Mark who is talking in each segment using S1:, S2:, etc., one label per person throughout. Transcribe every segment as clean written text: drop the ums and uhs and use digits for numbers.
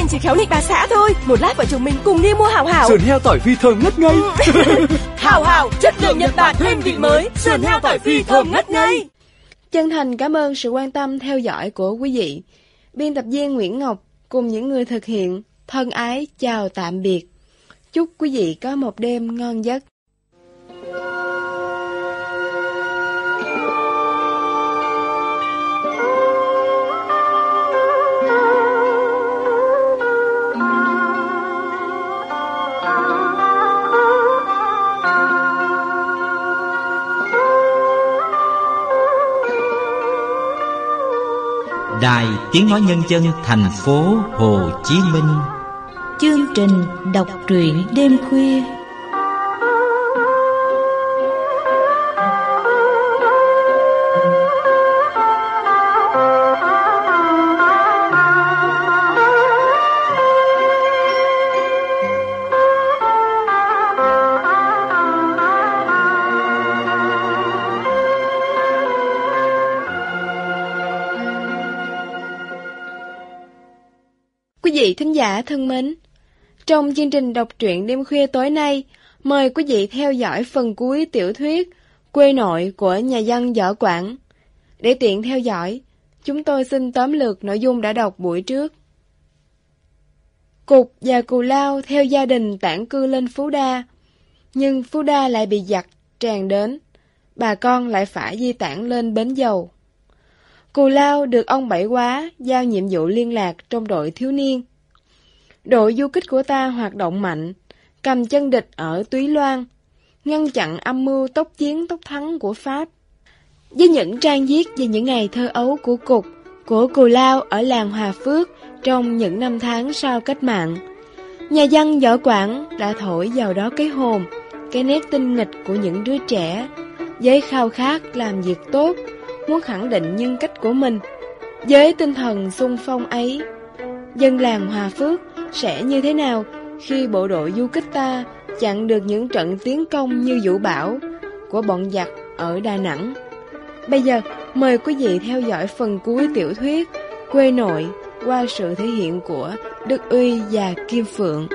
S1: anh chỉ khéo nịnh bà xã thôi. Một lát vợ chồng mình cùng đi mua Hảo Hảo.
S2: Sườn heo tỏi phi thơm ngất ngây.
S1: Hảo Hảo, chất lượng Nhật Bản thêm vị mới. Sườn heo tỏi phi thơm ngất ngây.
S3: Chân thành cảm ơn sự quan tâm theo dõi của quý vị. Biên tập viên Nguyễn Ngọc cùng những người thực hiện thân ái chào tạm biệt. Chúc quý vị có một đêm ngon giấc.
S4: Đài Tiếng Nói Nhân dân thành phố Hồ Chí Minh.
S5: Chương trình đọc truyện đêm khuya.
S3: Quý vị thính giả thân mến, trong chương trình đọc truyện đêm khuya tối nay, mời quý vị theo dõi phần cuối tiểu thuyết Quê nội của nhà văn Võ Quảng. Để tiện theo dõi, chúng tôi xin tóm lược nội dung đã đọc buổi trước. Cục và Cù Lao theo gia đình tản cư lên Phú Đa, nhưng Phú Đa lại bị giặc tràn đến, bà con lại phải di tản lên Bến Dầu. Cù Lao được ông Bảy Quá giao nhiệm vụ liên lạc trong đội thiếu niên. Đội du kích của ta hoạt động mạnh, cầm chân địch ở Túy Loan, ngăn chặn âm mưu tốc chiến tốc thắng của Pháp. Với những trang viết về những ngày thơ ấu của Cục, của Cù Lao ở làng Hòa Phước trong những năm tháng sau cách mạng, nhà văn Võ Quảng đã thổi vào đó cái hồn, cái nét tinh nghịch của những đứa trẻ, với khao khát làm việc tốt, muốn khẳng định nhân cách của mình. Với tinh thần xung phong ấy, dân làng Hòa Phước sẽ như thế nào khi bộ đội du kích ta chặn được những trận tiến công như vũ bão của bọn giặc ở Đà Nẵng? Bây giờ, mời quý vị theo dõi phần cuối tiểu thuyết Quê nội qua sự thể hiện của Đức Uy và Kim Phượng.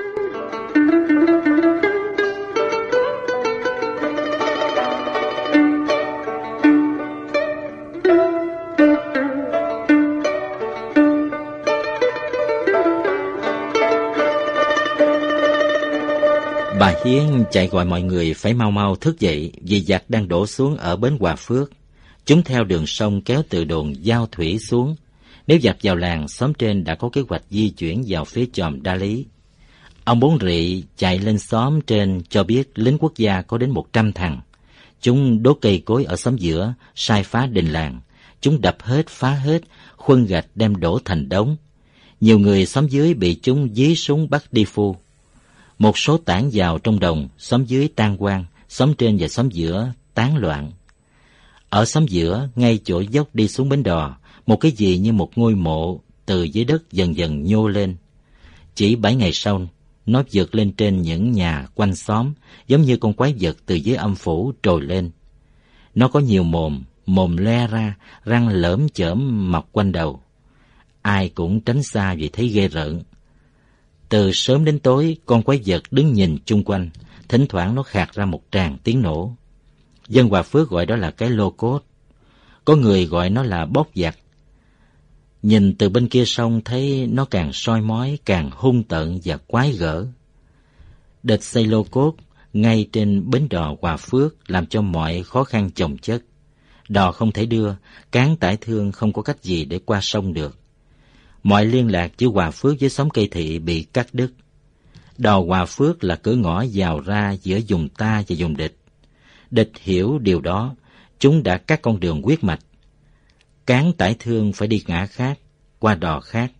S4: Bà Hiến chạy gọi mọi người phải mau mau thức dậy vì giặc đang đổ xuống ở bến Hòa Phước. Chúng theo đường sông kéo từ đồn Giao Thủy xuống. Nếu giặc vào làng, xóm trên đã có kế hoạch di chuyển vào phía chòm Đa Lý. Ông Bốn Rị chạy lên xóm trên cho biết lính quốc gia có đến 100 thằng. Chúng đốt cây cối ở xóm giữa, sai phá đình làng. Chúng đập hết, phá hết, khuân gạch đem đổ thành đống. Nhiều người xóm dưới bị chúng dí súng bắt đi phu. Một số tản vào trong đồng, xóm dưới tan hoang, xóm trên và xóm giữa tán loạn. Ở xóm giữa, ngay chỗ dốc đi xuống bến đò, một cái gì như một ngôi mộ từ dưới đất dần dần nhô lên. Chỉ 7 ngày sau, nó vượt lên trên những nhà quanh xóm, giống như con quái vật từ dưới âm phủ trồi lên. Nó có nhiều mồm le ra, răng lởm chởm mọc quanh đầu. Ai cũng tránh xa vì thấy ghê rợn. Từ sớm đến tối, con quái vật đứng nhìn chung quanh, thỉnh thoảng nó khạc ra một tràng tiếng nổ. Dân Hòa Phước gọi đó là cái lô cốt. Có người gọi nó là bóp giặc. Nhìn từ bên kia sông thấy nó càng soi mói, càng hung tợn và quái gở. Địch xây lô cốt ngay trên bến đò Hòa Phước làm cho mọi khó khăn chồng chất. Đò không thể đưa, cán tải thương không có cách gì để qua sông được. Mọi liên lạc giữa Hòa Phước với xóm Cây Thị bị cắt đứt. Đò Hòa Phước là cửa ngõ vào ra giữa vùng ta và vùng địch. Địch hiểu điều đó, chúng đã cắt con đường huyết mạch. Cán tải thương phải đi ngã khác, qua đò khác.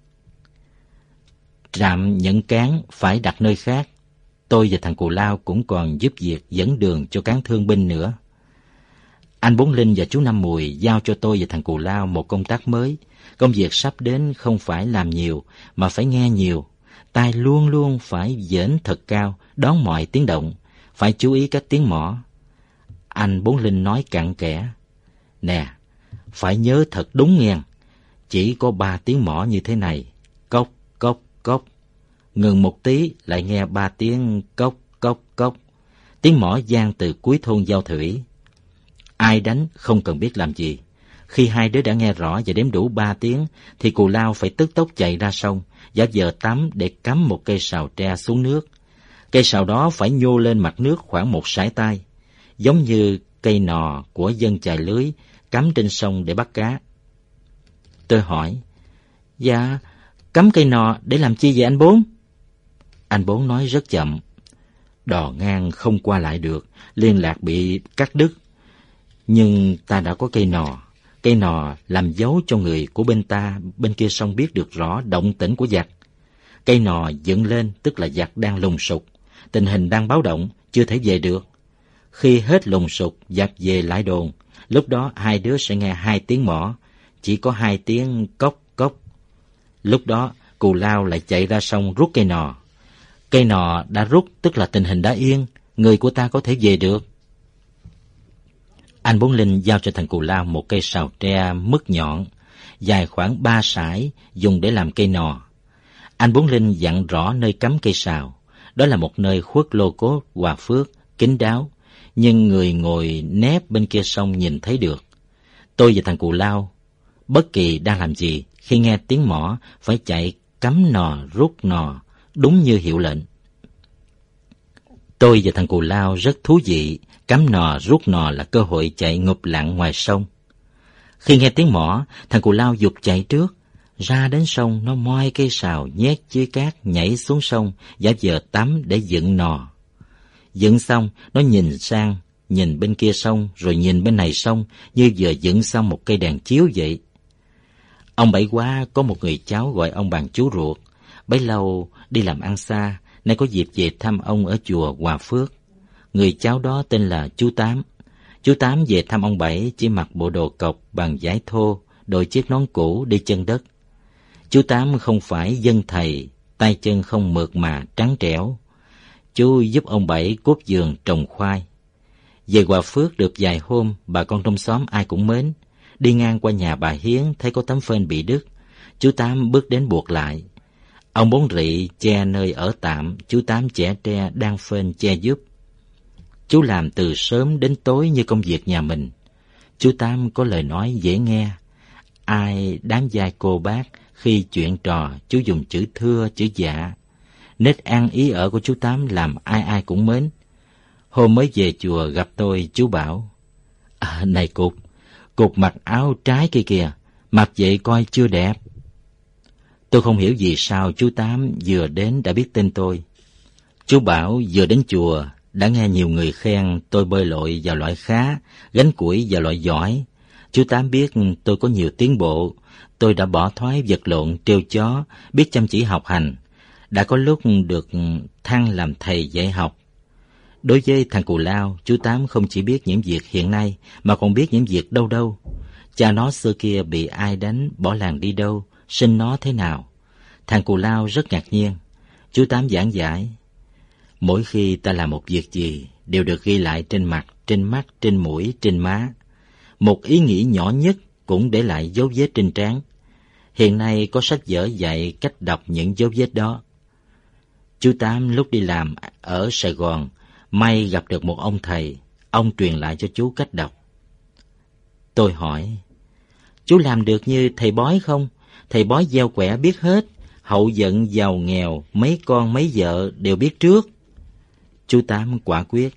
S4: Trạm nhận cán phải đặt nơi khác. Tôi và thằng Cù Lao cũng còn giúp việc dẫn đường cho cán thương binh nữa. Anh Bốn Linh và chú Năm Mùi giao cho tôi và thằng Cù Lao một công tác mới. Công việc sắp đến không phải làm nhiều, mà phải nghe nhiều. Tai luôn luôn phải dễn thật cao, đón mọi tiếng động, phải chú ý các tiếng mõ. Anh Bốn Linh nói cặn kẽ. Nè, phải nhớ thật đúng nghe. Chỉ có 3 tiếng mõ như thế này. Cốc, cốc, cốc, ngừng một tí lại nghe 3 tiếng cốc cốc cốc. Tiếng mõ vang từ cuối thôn Giao Thủy. Ai đánh không cần biết làm gì. Khi hai đứa đã nghe rõ và đếm đủ 3 tiếng, thì Cù Lao phải tức tốc chạy ra sông, giả vờ tắm để cắm một cây sào tre xuống nước. Cây sào đó phải nhô lên mặt nước khoảng 1 sải tay, giống như cây nò của dân chài lưới cắm trên sông để bắt cá. Tôi hỏi, dạ, cắm cây nò để làm chi vậy anh Bốn? Anh Bốn nói rất chậm. Đò ngang không qua lại được, liên lạc bị cắt đứt. Nhưng ta đã có cây nò làm dấu cho người của bên ta bên kia sông biết được rõ động tĩnh của giặc. Cây nò dựng lên tức là giặc đang lùng sục, tình hình đang báo động, chưa thể về được. Khi hết lùng sục, giặc về lại đồn, lúc đó hai đứa sẽ nghe 2 tiếng mõ, chỉ có 2 tiếng cốc cốc. Lúc đó Cù Lao lại chạy ra sông rút cây nò. Cây nò đã rút tức là tình hình đã yên, người của ta có thể về được. Anh Bốn Linh giao cho thằng Cù Lao một cây sào tre mứt nhọn, dài khoảng 3 sải, dùng để làm cây nò. Anh Bốn Linh dặn rõ nơi cắm cây sào. Đó là một nơi khuất lô cốt, hòa phước, kín đáo, nhưng người ngồi nép bên kia sông nhìn thấy được. Tôi và thằng Cù Lao, bất kỳ đang làm gì, khi nghe tiếng mõ, phải chạy cắm nò, rút nò, đúng như hiệu lệnh. Tôi và thằng Cù Lao rất thú vị, cắm nò, rút nò là cơ hội chạy ngụp lặn ngoài sông. Khi nghe tiếng mõ, thằng Cù Lao giục chạy trước, ra đến sông nó moi cây sào nhét dưới cát nhảy xuống sông, giả vờ tắm để dựng nò. Dựng xong, nó nhìn sang, nhìn bên kia sông, rồi nhìn bên này sông, như vừa dựng xong một cây đèn chiếu vậy. Ông Bảy Quá có một người cháu gọi ông bằng chú ruột, bấy lâu đi làm ăn xa, nay có dịp về thăm ông ở chùa Hòa Phước. Người cháu đó tên là chú Tám. Chú Tám về thăm ông Bảy chỉ mặc bộ đồ cộc bằng vải thô, đội chiếc nón cũ đi chân đất. Chú Tám không phải dân thầy, tay chân không mượt mà trắng trẻo. Chú giúp ông Bảy cuốc vườn trồng khoai. Về Hòa Phước được vài hôm, bà con trong xóm ai cũng mến. Đi ngang qua nhà bà Hiến thấy có tấm phên bị đứt, chú Tám bước đến buộc lại. Ông Bốn Rị che nơi ở tạm, chú Tám chẻ tre đang phên che giúp. Chú làm từ sớm đến tối như công việc nhà mình. Chú Tám có lời nói dễ nghe. Ai đám vai cô bác, khi chuyện trò chú dùng chữ thưa, chữ dạ. Nết ăn ý ở của chú Tám làm ai ai cũng mến. Hôm mới về chùa gặp tôi, chú bảo, này Cục mặc áo trái kia kìa, mặc vậy coi chưa đẹp. Tôi không hiểu vì sao chú Tám vừa đến đã biết tên tôi. Chú bảo vừa đến chùa đã nghe nhiều người khen tôi bơi lội vào loại khá, gánh củi vào loại giỏi. Chú Tám biết tôi có nhiều tiến bộ, tôi đã bỏ thói vật lộn trêu chó, biết chăm chỉ học hành, đã có lúc được thăng làm thầy dạy học. Đối với thằng Cù Lao, chú Tám không chỉ biết những việc hiện nay mà còn biết những việc đâu đâu. Cha nó xưa kia bị ai đánh, bỏ làng đi đâu, sinh nó thế nào. Thằng Cù Lao rất ngạc nhiên. Chú Tám giảng giải, mỗi khi ta làm một việc gì đều được ghi lại trên mặt, trên mắt, trên mũi, trên má. Một ý nghĩ nhỏ nhất cũng để lại dấu vết trên trán. Hiện nay có sách vở dạy cách đọc những dấu vết đó. Chú Tám lúc đi làm ở Sài Gòn, may gặp được một ông thầy, ông truyền lại cho chú cách đọc. Tôi hỏi, chú làm được như thầy Bói không? Thầy Bói gieo quẻ biết hết, hậu vận giàu nghèo, mấy con mấy vợ đều biết trước. Chú Tám quả quyết,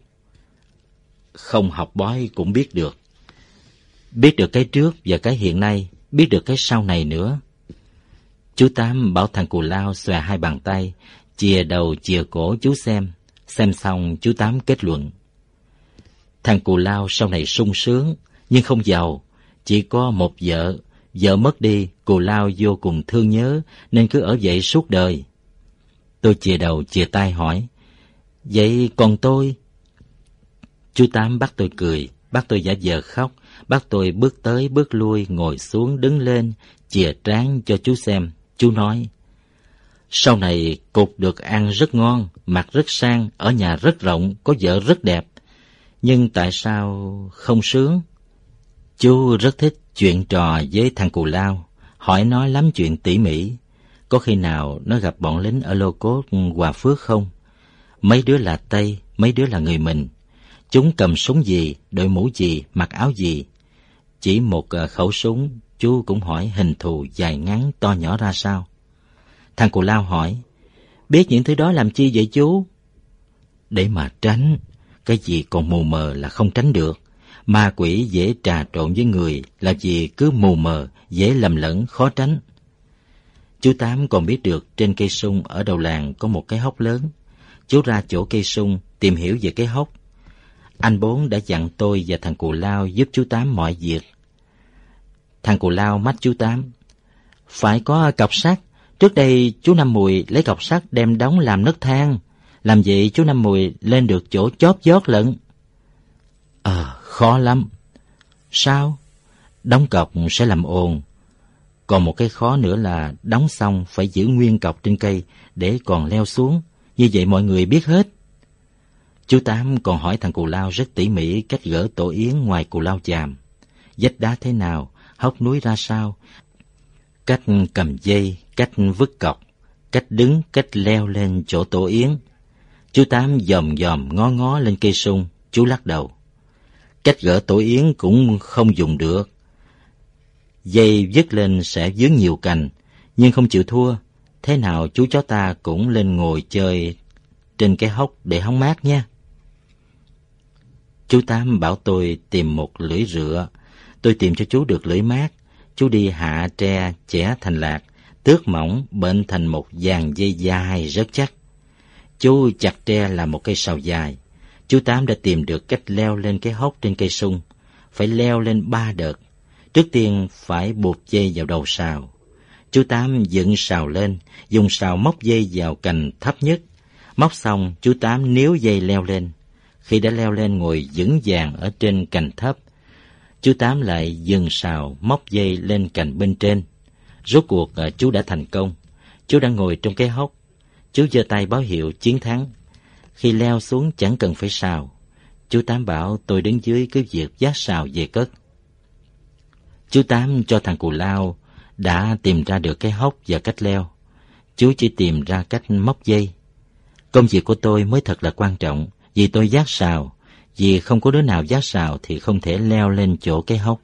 S4: không học bói cũng biết được. Biết được cái trước và cái hiện nay, biết được cái sau này nữa. Chú Tám bảo thằng Cù Lao xòe 2 bàn tay, chìa đầu chìa cổ chú xem. Xem xong chú Tám kết luận, thằng Cù Lao sau này sung sướng nhưng không giàu, chỉ có một vợ. Vợ mất đi, Cù Lao vô cùng thương nhớ nên cứ ở vậy suốt đời. Tôi chìa đầu chìa tay hỏi, vậy còn tôi? Chú Tám bắt tôi cười, bắt tôi giả vờ khóc, bắt tôi bước tới bước lui, ngồi xuống đứng lên, chìa trán cho chú xem. Chú nói, sau này Cục được ăn rất ngon, mặc rất sang, ở nhà rất rộng, có vợ rất đẹp. Nhưng tại sao không sướng? Chú rất thích chuyện trò với thằng Cù Lao, hỏi nó lắm chuyện tỉ mỉ. Có khi nào nó gặp bọn lính ở Lô Cốt, Hòa Phước không? Mấy đứa là Tây, mấy đứa là người mình. Chúng cầm súng gì, đội mũ gì, mặc áo gì? Chỉ một khẩu súng, chú cũng hỏi hình thù dài ngắn to nhỏ ra sao. Thằng Cù Lao hỏi, biết những thứ đó làm chi vậy chú? Để mà tránh, cái gì còn mù mờ là không tránh được. Ma quỷ dễ trà trộn với người là vì cứ mù mờ, dễ lầm lẫn, khó tránh. Chú Tám còn biết được trên cây sung ở đầu làng có một cái hốc lớn. Chú ra chỗ cây sung tìm hiểu về cái hốc. Anh Bốn đã dặn tôi và thằng Cù Lao giúp chú Tám mọi việc. Thằng Cù Lao mách chú Tám, phải có cọc sắt. Trước đây chú Năm Mùi lấy cọc sắt đem đóng làm nấc thang. Làm vậy chú Năm Mùi lên được chỗ chóp vót lận. Khó lắm. Sao? Đóng cọc sẽ làm ồn. Còn một cái khó nữa là đóng xong phải giữ nguyên cọc trên cây để còn leo xuống. Như vậy mọi người biết hết. Chú Tám còn hỏi thằng Cù Lao rất tỉ mỉ cách gỡ tổ yến ngoài Cù Lao Chàm. Vách đá thế nào, hốc núi ra sao, cách cầm dây, cách vứt cọc, cách đứng, cách leo lên chỗ tổ yến. Chú Tám dòm ngó ngó lên cây sung, chú lắc đầu. Cách gỡ tổ yến cũng không dùng được. Dây vứt lên sẽ vướng nhiều cành, nhưng không chịu thua. Thế nào chú chó ta cũng lên ngồi chơi trên cái hốc để hóng mát nha. Chú Tám bảo tôi tìm một lưỡi rựa. Tôi tìm cho chú được lưỡi mát. Chú đi hạ tre, chẻ thành lạc, tước mỏng, bệnh thành một dàn dây dài rất chắc. Chú chặt tre làm một cây sào dài. Chú Tám đã tìm được cách leo lên cái hốc trên cây sung. Phải leo lên 3 đợt. Trước tiên phải buộc dây vào đầu sào. Chú Tám dựng sào lên, dùng sào móc dây vào cành thấp nhất. Móc xong, chú Tám níu dây leo lên. Khi đã leo lên ngồi vững vàng ở trên cành thấp, chú Tám lại dừng sào móc dây lên cành bên trên. Rốt cuộc chú đã thành công. Chú đã ngồi trong cái hốc. Chú giơ tay báo hiệu chiến thắng. Khi leo xuống chẳng cần phải sào. Chú Tám bảo tôi đứng dưới cứ việc vác sào về cất. Chú Tám cho thằng Cù Lao đã tìm ra được cái hốc và cách leo. Chú chỉ tìm ra cách móc dây. Công việc của tôi mới thật là quan trọng, vì tôi vác sào. Vì không có đứa nào vác sào thì không thể leo lên chỗ cái hốc.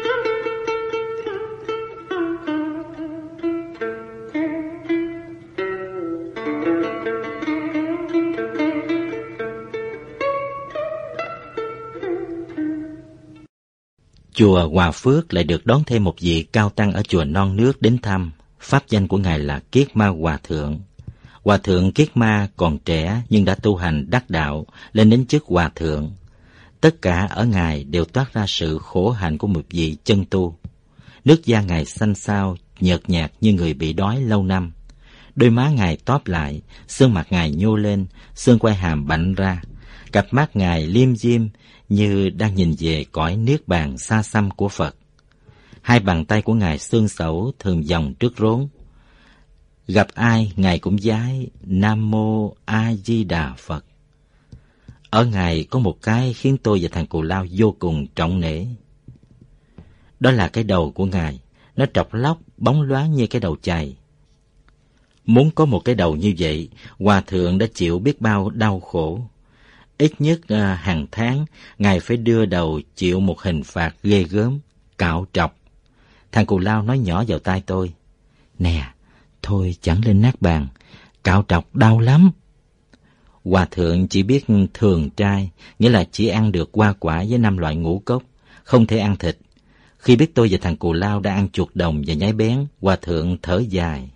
S4: Chùa Hòa Phước lại được đón thêm một vị cao tăng ở chùa Non Nước đến thăm. Pháp danh của ngài là Kiết Ma Hòa Thượng. Hòa Thượng Kiết Ma còn trẻ nhưng đã tu hành đắc đạo, lên đến chức Hòa Thượng. Tất cả ở ngài đều toát ra sự khổ hạnh của một vị chân tu. Nước da ngài xanh xao, nhợt nhạt như người bị đói lâu năm. Đôi má ngài tóp lại, xương mặt ngài nhô lên, xương quai hàm bạnh ra. Cặp mắt ngài liêm diêm như đang nhìn về cõi niết bàn xa xăm của Phật. Hai bàn tay của ngài xương xẩu thường vòng trước rốn. Gặp ai ngài cũng vái Nam Mô A Di Đà Phật. Ở ngài có một cái khiến tôi và thằng Cù Lao vô cùng trọng nể. Đó là cái đầu của ngài. Nó trọc lóc, bóng loáng như cái đầu chày. Muốn có một cái đầu như vậy, Hòa Thượng đã chịu biết bao đau khổ. Ít nhất hàng tháng, ngài phải đưa đầu chịu một hình phạt ghê gớm, cạo trọc. Thằng Cù Lao nói nhỏ vào tai tôi, nè, thôi chẳng lên nát bàn, cạo trọc đau lắm. Hòa Thượng chỉ biết thường trai, nghĩa là chỉ ăn được hoa quả với 5 loại ngũ cốc, không thể ăn thịt. Khi biết tôi và thằng Cù Lao đã ăn chuột đồng và nhái bén, Hòa Thượng thở dài.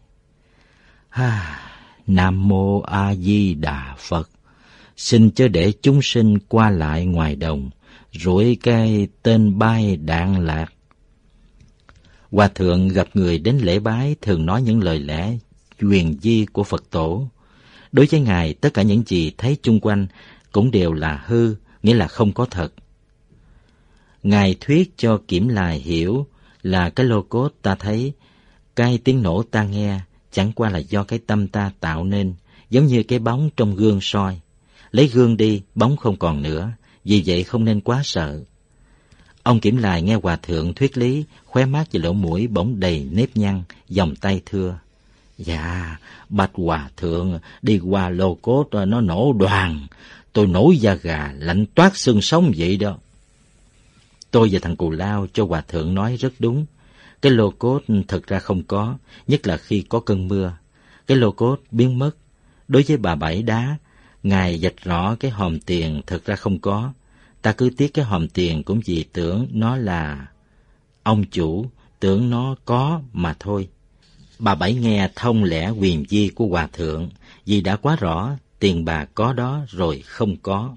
S4: Nam Mô A Di Đà Phật. Xin chớ để chúng sinh qua lại ngoài đồng, rủi cái tên bay đạn lạc. Hòa Thượng gặp người đến lễ bái thường nói những lời lẽ huyền di của Phật Tổ. Đối với ngài, tất cả những gì thấy chung quanh cũng đều là hư, nghĩa là không có thật. Ngài thuyết cho Kiểm Lài hiểu là cái lô cốt ta thấy, cái tiếng nổ ta nghe, chẳng qua là do cái tâm ta tạo nên, giống như cái bóng trong gương soi. Lấy gương đi, bóng không còn nữa, vì vậy không nên quá sợ. Ông Kiểm Lài nghe Hòa Thượng thuyết lý, khóe mắt và lỗ mũi bỗng đầy nếp nhăn, vòng tay thưa. Dạ, bạch hòa thượng đi qua lô cốt nó nổ đoàng. Tôi nổi da gà, lạnh toát xương sống vậy đó. Tôi và thằng Cù Lao cho hòa thượng nói rất đúng. Cái lô cốt thật ra không có, nhất là khi có cơn mưa. Cái lô cốt biến mất. Đối với bà Bảy Đá, Ngài vạch rõ cái hòm tiền thật ra không có. Ta cứ tiếc cái hòm tiền cũng vì tưởng nó là ông chủ, tưởng nó có mà thôi. Bà Bảy nghe thông lẽ quyền vi của hòa thượng, vì đã quá rõ tiền bà có đó rồi không có.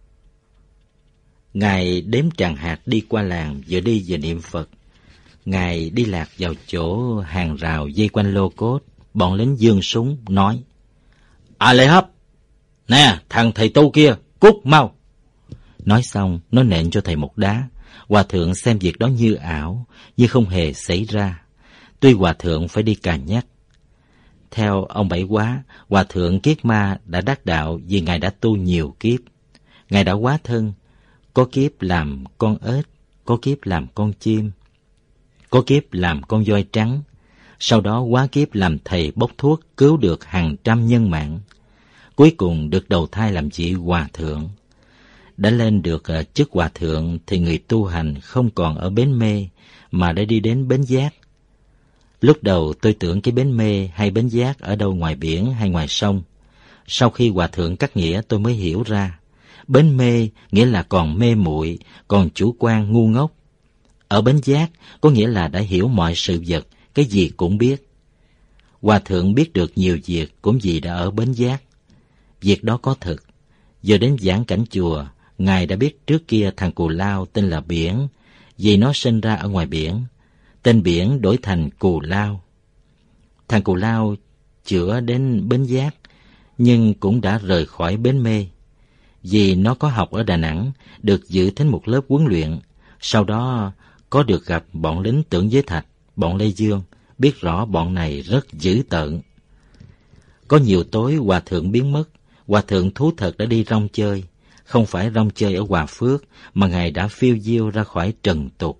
S4: Ngài đếm tràng hạt đi qua làng, vừa đi vừa niệm Phật. Ngài đi lạc vào chỗ hàng rào dây quanh lô cốt, bọn lính giương súng nói: "À Lệ Hấp, nè thằng thầy tu kia, cút mau!" Nói xong, nó nện cho thầy một đá. Hòa thượng xem việc đó như ảo, như không hề xảy ra. Tuy hòa thượng phải đi cà nhắc. Theo ông Bảy Quá, hòa thượng Kiết Ma đã đắc đạo vì Ngài đã tu nhiều kiếp. Ngài đã hóa thân, có kiếp làm con ếch, có kiếp làm con chim, có kiếp làm con voi trắng. Sau đó hóa kiếp làm thầy bốc thuốc cứu được hàng trăm nhân mạng. Cuối cùng được đầu thai làm vị hòa thượng. Đã lên được chức hòa thượng thì người tu hành không còn ở bến Mê mà đã đi đến bến Giác. Lúc đầu tôi tưởng cái bến Mê hay bến Giác ở đâu ngoài biển hay ngoài sông. Sau khi hòa thượng cắt nghĩa tôi mới hiểu ra. Bến Mê nghĩa là còn mê muội, còn chủ quan ngu ngốc. Ở bến Giác có nghĩa là đã hiểu mọi sự vật, cái gì cũng biết. Hòa thượng biết được nhiều việc cũng vì đã ở bến Giác. Việc đó có thực. Giờ đến giảng cảnh chùa, Ngài đã biết trước kia thằng Cù Lao tên là Biển, vì nó sinh ra ở ngoài biển. Tên Biển đổi thành Cù Lao. Thằng Cù Lao chữa đến bến Giác, nhưng cũng đã rời khỏi bến Mê. Vì nó có học ở Đà Nẵng, được dự thính một lớp huấn luyện, sau đó có được gặp bọn lính Tưởng Giới Thạch, bọn Lê Dương, biết rõ bọn này rất dữ tợn. Có nhiều tối hòa thượng biến mất, hòa thượng thú thật đã đi rong chơi, không phải rong chơi ở Hòa Phước, mà Ngài đã phiêu diêu ra khỏi trần tục.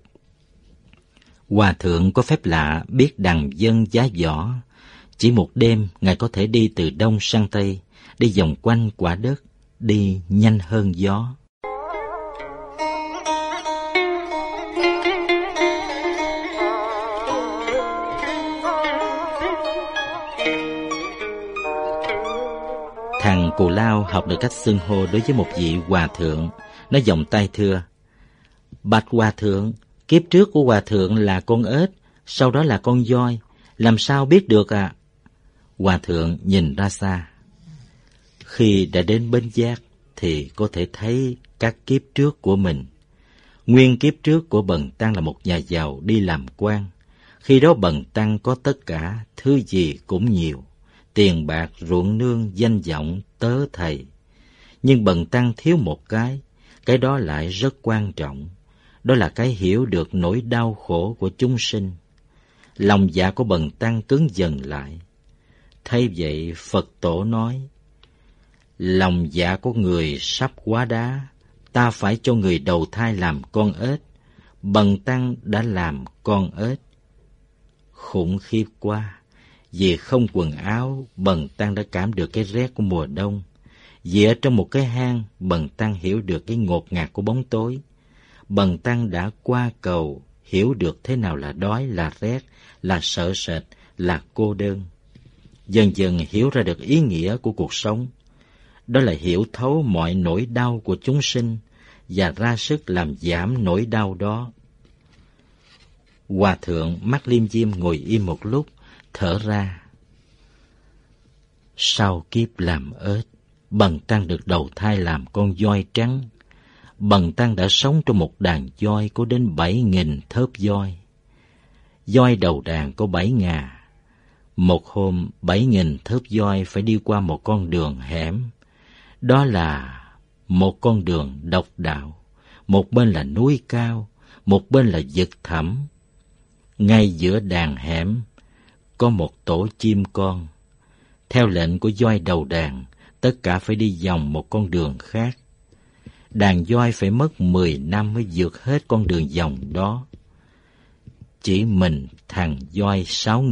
S4: Hòa thượng có phép lạ biết đằng dân giá võ. Chỉ một đêm, Ngài có thể đi từ đông sang tây, đi vòng quanh quả đất, đi nhanh hơn gió. Thằng Cù Lao học được cách xưng hô đối với một vị hòa thượng. Nó vòng tay thưa: "Bạch hòa thượng, kiếp trước của hòa thượng là con ếch, sau đó là con voi, làm sao biết được ạ?" Hòa thượng nhìn ra xa. Khi đã đến bến Giác thì có thể thấy các kiếp trước của mình. Nguyên kiếp trước của Bần Tăng là một nhà giàu đi làm quan. Khi đó Bần Tăng có tất cả, thứ gì cũng nhiều: tiền bạc, ruộng nương, danh vọng, tớ thầy. Nhưng Bần Tăng thiếu một cái đó lại rất quan trọng. Đó là cái hiểu được nỗi đau khổ của chúng sinh. Lòng dạ của Bần Tăng cứng dần lại. Thay vậy Phật Tổ nói: "Lòng dạ của người sắp hóa đá, ta phải cho người đầu thai làm con ếch. Bần Tăng đã làm con ếch." Khủng khiếp quá. Vì không quần áo, Bần Tăng đã cảm được cái rét của mùa đông. Vì ở trong một cái hang, Bần Tăng hiểu được cái ngột ngạt của bóng tối. Bần Tăng đã qua cầu, hiểu được thế nào là đói, là rét, là sợ sệt, là cô đơn. Dần dần hiểu ra được ý nghĩa của cuộc sống. Đó là hiểu thấu mọi nỗi đau của chúng sinh và ra sức làm giảm nỗi đau đó. Hòa thượng mắt liêm diêm ngồi im một lúc, thở ra. Sau kiếp làm ếch, Bần Tăng được đầu thai làm con voi trắng. Bần Tăng đã sống trong một đàn voi có đến 7.000 thớp voi. Voi đầu đàn có 7 ngà. Một hôm 7.000 thớp voi phải đi qua một con đường hẻm. Đó là một con đường độc đạo. Một bên là núi cao, một bên là vực thẳm. Ngay giữa đàn hẻm có một tổ chim con. Theo lệnh của voi đầu đàn, tất cả phải đi vòng một con đường khác. Đàn voi phải mất 10 năm mới vượt hết con đường vòng đó. chỉ mình thằng voi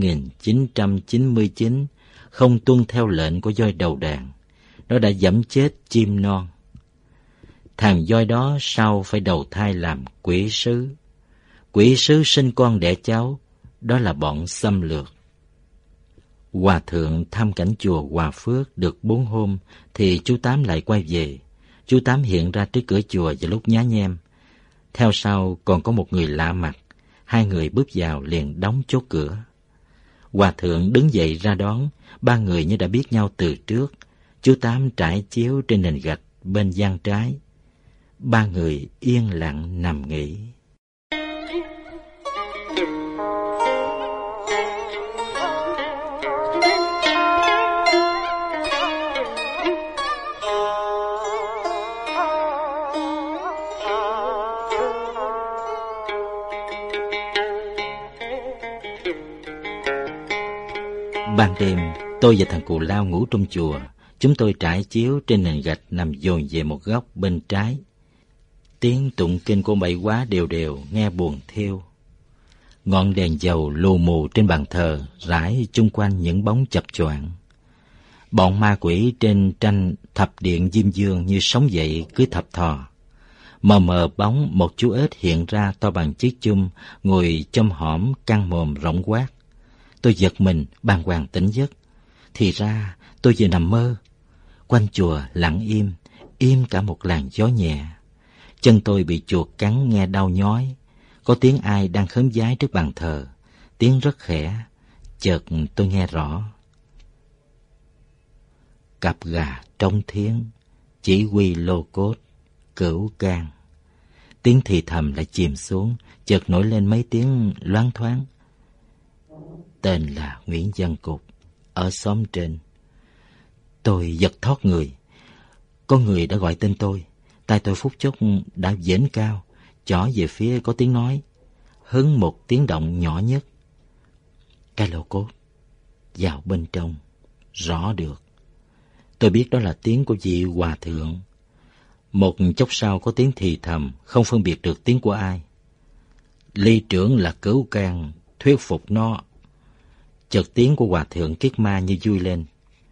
S4: 6999 không tuân theo lệnh của voi đầu đàn. Nó đã giẫm chết chim non. Thằng voi đó sau phải đầu thai làm quỷ sứ. Quỷ sứ sinh con đẻ cháu, đó là bọn xâm lược. Hòa thượng thăm cảnh chùa Hòa Phước được 4 hôm thì chú Tám lại quay về. Chú Tám hiện ra trước cửa chùa vào lúc nhá nhem. Theo sau còn có một người lạ mặt. 2 người bước vào liền đóng chốt cửa. Hòa thượng đứng dậy ra đón. 3 người như đã biết nhau từ trước. Chú Tám trải chiếu trên nền gạch bên gian trái. 3 người yên lặng nằm nghỉ. Ban đêm, tôi và thằng Cù Lao ngủ trong chùa. Chúng tôi trải chiếu trên nền gạch nằm dồn về một góc bên trái. Tiếng tụng kinh của Bảy Quá đều đều nghe buồn thiêu. Ngọn đèn dầu lù mù trên bàn thờ rải chung quanh những bóng chập choạng. Bọn ma quỷ trên tranh thập điện Diêm Dương như sống dậy cứ thập thò. Mờ mờ bóng một chú ếch hiện ra to bằng chiếc chum, ngồi chom hõm căng mồm rỗng quát. Tôi giật mình, bàng hoàng tỉnh giấc. Thì ra tôi vừa nằm mơ. Quanh chùa lặng im cả một làn gió nhẹ. Chân tôi bị chuột cắn nghe đau nhói. Có tiếng ai đang khấn vái trước bàn thờ. Tiếng rất khẽ. Chợt tôi nghe rõ. Cặp gà trống thiến, chỉ huy lô cốt, cửu can. Tiếng thì thầm lại chìm xuống, chợt nổi lên mấy tiếng loáng thoáng. Tên là Nguyễn Văn Cục, ở xóm trên. Tôi giật thót người. Có người đã gọi tên tôi. Tai tôi phút chốc đã vểnh cao, chỏ về phía có tiếng nói, hứng một tiếng động nhỏ nhất. Cái lô cốt, vào bên trong, rõ được. Tôi biết đó là tiếng của vị hòa thượng. Một chốc sau có tiếng thì thầm, không phân biệt được tiếng của ai. Ly trưởng là cửu can, thuyết phục nó. Chợt tiếng của hòa thượng Kiết Ma như vui lên.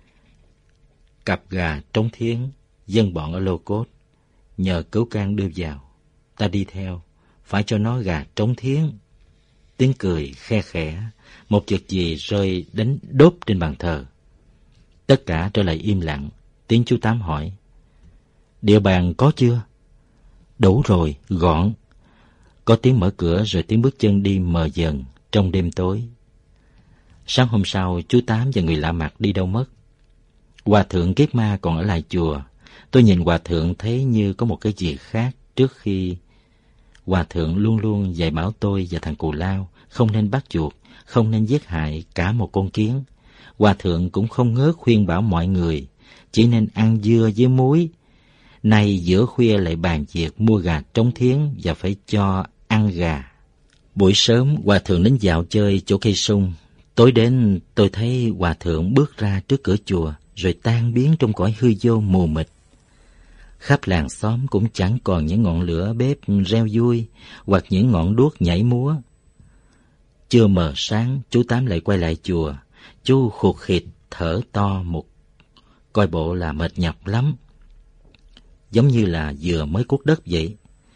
S4: Cặp gà trống thiến, dân bọn ở lô cốt, nhờ cửu can đưa vào. Ta đi theo, phải cho nó gà trống thiến. Tiếng cười khe khẽ, một vật gì rơi đánh đốp trên bàn thờ. Tất cả trở lại im lặng. Tiếng chú Tám hỏi, địa bàn có chưa? Đủ rồi, gọn. Có tiếng mở cửa rồi tiếng bước chân đi mờ dần trong đêm tối. Sáng hôm sau, chú Tám và người lạ mặt đi đâu mất. Hòa thượng Kiết Ma còn ở lại chùa. Tôi nhìn hòa thượng thấy như có một cái gì khác trước khi. Hòa thượng luôn luôn dạy bảo tôi và thằng Cù Lao không nên bắt chuột, không nên giết hại cả một con kiến. Hòa thượng cũng không ngớt khuyên bảo mọi người chỉ nên ăn dưa với muối. Nay giữa khuya lại bàn việc mua gà trống thiến và phải cho ăn gà. Buổi sớm hòa thượng đến dạo chơi chỗ cây sung. Tối đến tôi thấy hòa thượng bước ra trước cửa chùa rồi tan biến trong cõi hư vô mù mịt. Khắp làng xóm cũng chẳng còn những ngọn lửa bếp reo vui hoặc những ngọn đuốc nhảy múa. Chưa mờ sáng, chú Tám lại quay lại chùa. Chú khụt khịt thở to một, coi bộ là mệt nhọc lắm, giống như là vừa mới cuốc đất vậy.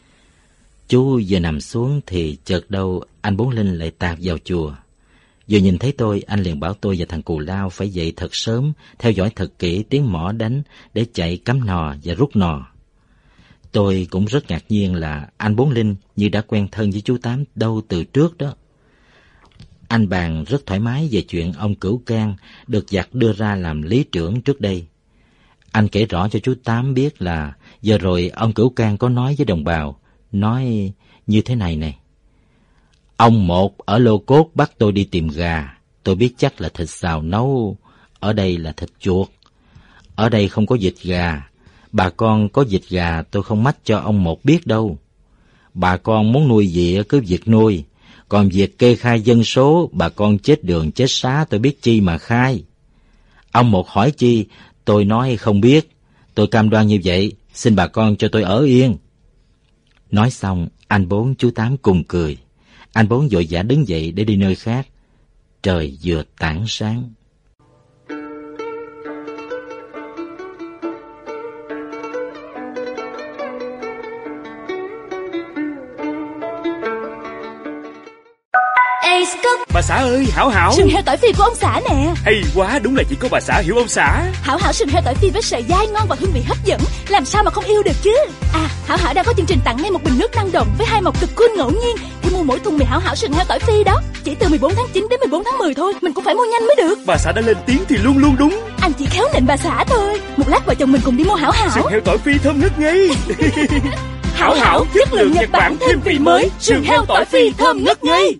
S4: Chú vừa nằm xuống thì chợt đâu anh Bốn Linh lại tạt vào chùa. Vừa nhìn thấy tôi, anh liền bảo tôi và thằng Cù Lao phải dậy thật sớm, theo dõi thật kỹ tiếng mõ đánh để chạy cắm nò và rút nò. Tôi cũng rất ngạc nhiên là anh Bốn Linh như đã quen thân với chú Tám đâu từ trước đó. Anh bàn rất thoải mái về chuyện ông Cửu Can được giặc đưa ra làm lý trưởng trước đây. Anh kể rõ cho chú Tám biết là giờ rồi ông Cửu Can có nói với đồng bào, nói như thế này này. Ông một ở Lô Cốt bắt tôi đi tìm gà, tôi biết chắc là thịt xào nấu, ở đây là thịt chuột. Ở đây không có vịt gà, bà con có vịt gà tôi không mách cho ông một biết đâu. Bà con muốn nuôi gì cứ việc nuôi, còn việc kê khai dân số, bà con chết đường chết xá tôi biết chi mà khai. Ông một hỏi chi, tôi nói không biết, tôi cam đoan như vậy, xin bà con cho tôi ở yên. Nói xong, anh Bốn chú Tám cùng cười. Anh Bốn vội vã đứng dậy để đi nơi khác. Trời vừa tảng sáng.
S1: Bà xã ơi, Hảo Hảo,
S2: sừng heo tỏi phi của ông xã nè.
S1: hay quá, đúng là chỉ có bà xã hiểu ông xã.
S2: Hảo Hảo sừng heo tỏi phi với sợi dai ngon và hương vị hấp dẫn, làm sao mà không yêu được chứ. À, Hảo Hảo đang có chương trình tặng ngay một bình nước năng động với 2 màu cực cool ngẫu nhiên khi mua mỗi thùng mì Hảo Hảo sừng heo tỏi phi đó. Chỉ từ 14 tháng 9 đến 14 tháng 10 thôi, mình cũng phải mua nhanh mới được.
S1: Bà xã đã lên tiếng thì luôn luôn đúng.
S2: Anh chỉ khéo nịnh bà xã thôi. Một lát vợ chồng mình cùng đi mua Hảo Hảo.
S1: Sừng heo tỏi phi thơm ngất ngây. Hảo Hảo, chất lượng Nhật Bản thêm vị mới, sừng heo tỏi phi thơm ngất ngây.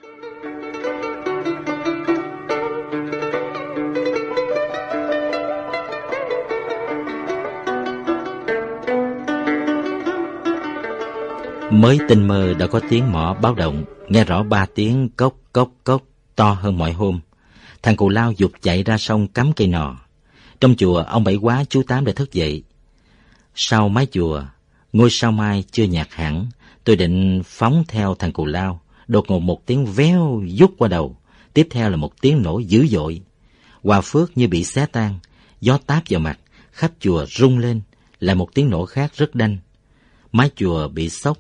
S4: Mới tinh mơ đã có tiếng mõ báo động, nghe rõ 3 tiếng cốc cốc cốc to hơn mọi hôm. Thằng Cù Lao giục chạy ra sông cắm cây nò. Trong chùa, ông Bảy Quá chú Tám đã thức dậy. Sau mái chùa, ngôi sao mai chưa nhạt hẳn. Tôi định phóng theo thằng Cù Lao. Đột ngột một tiếng véo vút qua đầu. Tiếp theo là một tiếng nổ dữ dội. Hòa Phước như bị xé tan, gió táp vào mặt, khắp chùa rung lên. Lại một tiếng nổ khác rất đanh. Mái chùa bị xốc.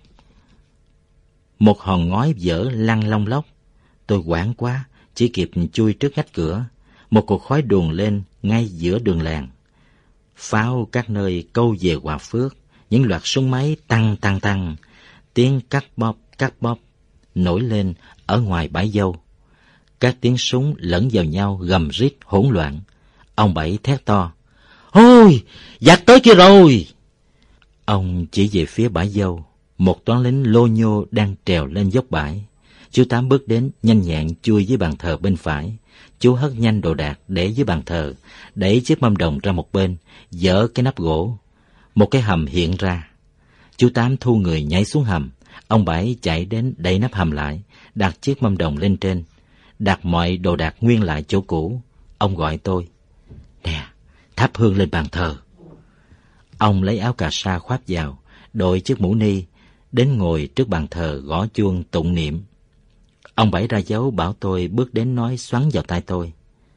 S4: Một hòn ngói vỡ lăn long lóc. Tôi hoảng quá, chỉ kịp chui trước ngách cửa. Một cột khói đùn lên ngay giữa đường làng. Pháo các nơi câu về Hòa Phước, những loạt súng máy tăng tăng tăng, tiếng cắt bóp nổi lên ở ngoài bãi dâu. Các tiếng súng lẫn vào nhau gầm rít hỗn loạn. Ông Bảy thét to: "Ôi, giặc tới kia rồi!" Ông chỉ về phía bãi dâu. Một toán lính lô nhô đang trèo lên dốc bãi. Chú Tám bước đến, nhanh nhẹn chui dưới bàn thờ bên phải. Chú hất nhanh đồ đạc để dưới bàn thờ, đẩy chiếc mâm đồng ra một bên, dỡ cái nắp gỗ. Một cái hầm hiện ra. Chú Tám thu người nhảy xuống hầm. Ông Bảy chạy đến đẩy nắp hầm lại, đặt chiếc mâm đồng lên trên, đặt mọi đồ đạc nguyên lại chỗ cũ. Ông gọi tôi: "Nè, thắp hương lên bàn thờ." Ông lấy áo cà sa khoác vào, đội chiếc mũ ni, đến ngồi trước bàn thờ gõ chuông tụng niệm. Ông Bảy ra dấu bảo tôi bước đến nói xoắn vào tai tôi: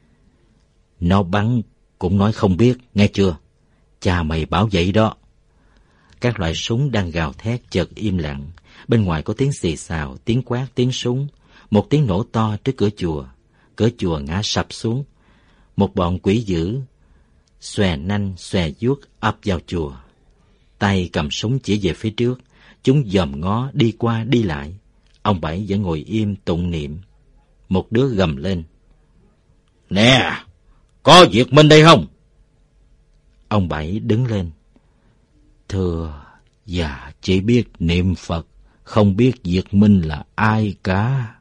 S4: "Nó bắn cũng nói không biết, nghe chưa? Cha mày bảo vậy đó." Các loại súng đang gào thét chợt im lặng. Bên ngoài có tiếng xì xào, tiếng quát, tiếng súng. Một tiếng nổ to trước cửa chùa. Cửa chùa ngã sập xuống. Một bọn quỷ dữ xòe nanh xòe vuốt ập vào chùa. Tay cầm súng chỉ về phía trước. Chúng dòm ngó đi qua đi lại. Ông Bảy vẫn ngồi im tụng niệm. Một đứa gầm lên: "Nè, có Việt Minh đây không?" Ông Bảy đứng lên: "Thưa, dạ chỉ biết niệm Phật, không biết Việt Minh là ai cả."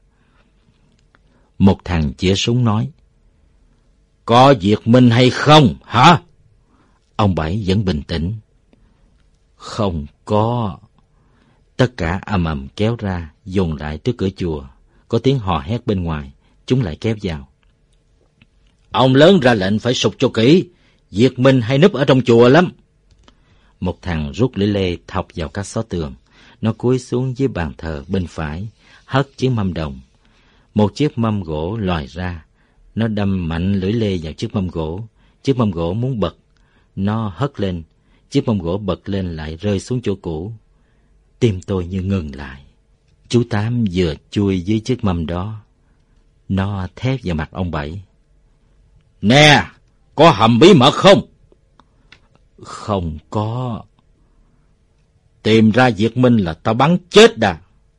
S4: Một thằng chĩa súng nói: "Có Việt Minh hay không, hả?" Ông Bảy vẫn bình tĩnh: "Không có." Tất cả ầm ầm kéo ra, dồn lại trước cửa chùa. Có tiếng hò hét bên ngoài, chúng lại kéo vào. "Ông lớn ra lệnh phải sục cho kỹ, Việt Minh hay núp ở trong chùa lắm." Một thằng rút lưỡi lê thọc vào các xó tường. Nó cúi xuống dưới bàn thờ bên phải, hất chiếc mâm đồng. Một chiếc mâm gỗ lòi ra. Nó đâm mạnh lưỡi lê vào chiếc mâm gỗ. Chiếc mâm gỗ muốn bật. Nó hất lên. Chiếc mâm gỗ bật lên lại rơi xuống chỗ cũ. Tim tôi như ngừng lại. Chú Tám vừa chui dưới chiếc mâm đó. Nó thét vào mặt ông Bảy: "Nè, có hầm bí mật không?" "Không có." "Tìm ra Việt Minh là tao bắn chết đà."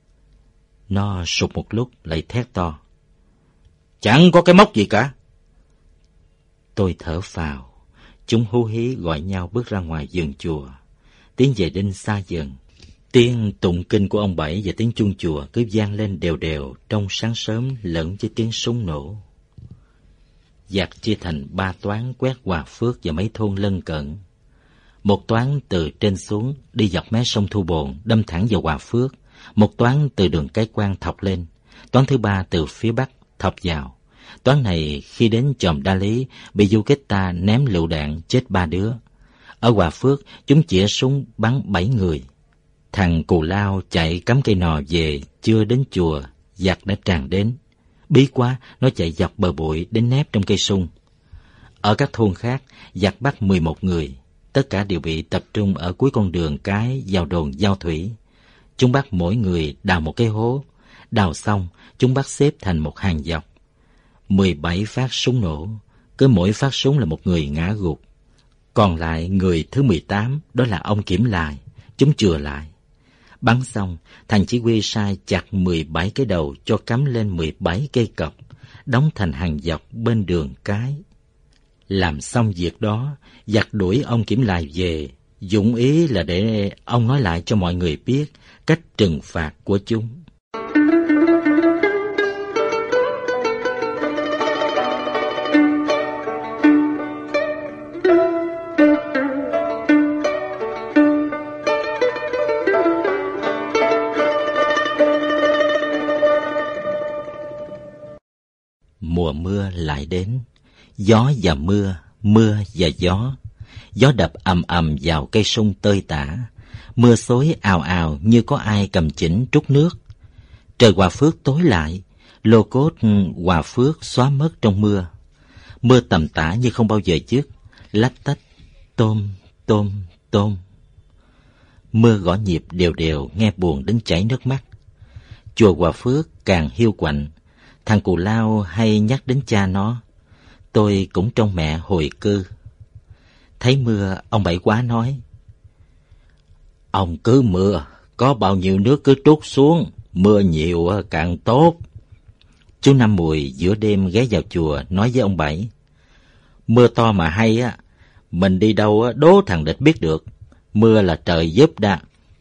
S4: Nó sụt một lúc lại thét to: "Chẳng có cái móc gì cả." Tôi thở phào. Chúng hú hí gọi nhau bước ra ngoài vườn chùa. Tiếng về đinh xa dần. Tiếng tụng kinh của ông Bảy và tiếng chuông chùa cứ vang lên đều đều trong sáng sớm lẫn với tiếng súng nổ. Giặc chia thành 3 toán quét Hòa Phước và mấy thôn lân cận. Một toán từ trên xuống đi dọc mé sông Thu Bồn đâm thẳng vào Hòa Phước. Một toán từ đường Cái Quan thọc lên. Toán thứ 3 từ phía bắc thọc vào. Toán này khi đến chòm Đa Lý bị du kích ta ném lựu đạn chết 3 đứa. Ở Hòa Phước chúng chĩa súng bắn 7 người. Thằng Cù Lao chạy cắm cây nò về chưa đến chùa giặc đã tràn đến. Bí quá, nó chạy dọc bờ bụi đến nép trong cây sung. Ở các thôn khác, giặc bắt 11 người. Tất cả đều bị tập trung ở cuối con đường cái vào đồn Giao Thủy. Chúng bắt mỗi người đào một cái hố. Đào xong, chúng bắt xếp thành một hàng dọc. 17 phát súng nổ, cứ mỗi phát súng là một người ngã gục. Còn lại người thứ 18, đó là ông Kiểm Lai. Chúng chừa lại. Bắn xong, thằng chỉ huy sai chặt 17 cái đầu cho cắm lên 17 cây cọc, đóng thành hàng dọc bên đường cái. Làm xong việc đó, giặc đuổi ông Kiểm Lai về, dụng ý là để ông nói lại cho mọi người biết cách trừng phạt của chúng. Mùa mưa lại đến, gió và mưa, mưa và gió. Gió đập ầm ầm vào cây sung tơi tả, mưa xối ào ào như có ai cầm chỉnh trút nước. Trời Hòa Phước tối lại, lô cốt Hòa Phước xóa mất trong mưa. Mưa tầm tã như không bao giờ dứt, lách tách, tôm, tôm, tôm. Mưa gõ nhịp đều đều nghe buồn đến chảy nước mắt. Chùa Hòa Phước càng hiu quạnh. Thằng Cù Lao hay nhắc đến cha nó. Tôi cũng trông mẹ hồi cư. Thấy mưa, ông Bảy Quá nói: "Ông cứ mưa, có bao nhiêu nước cứ trút xuống, mưa nhiều càng tốt." Chú Năm Mùi giữa đêm ghé vào chùa nói với ông Bảy: "Mưa to mà hay á, mình đi đâu đố thằng địch biết được, mưa là trời giúp đã."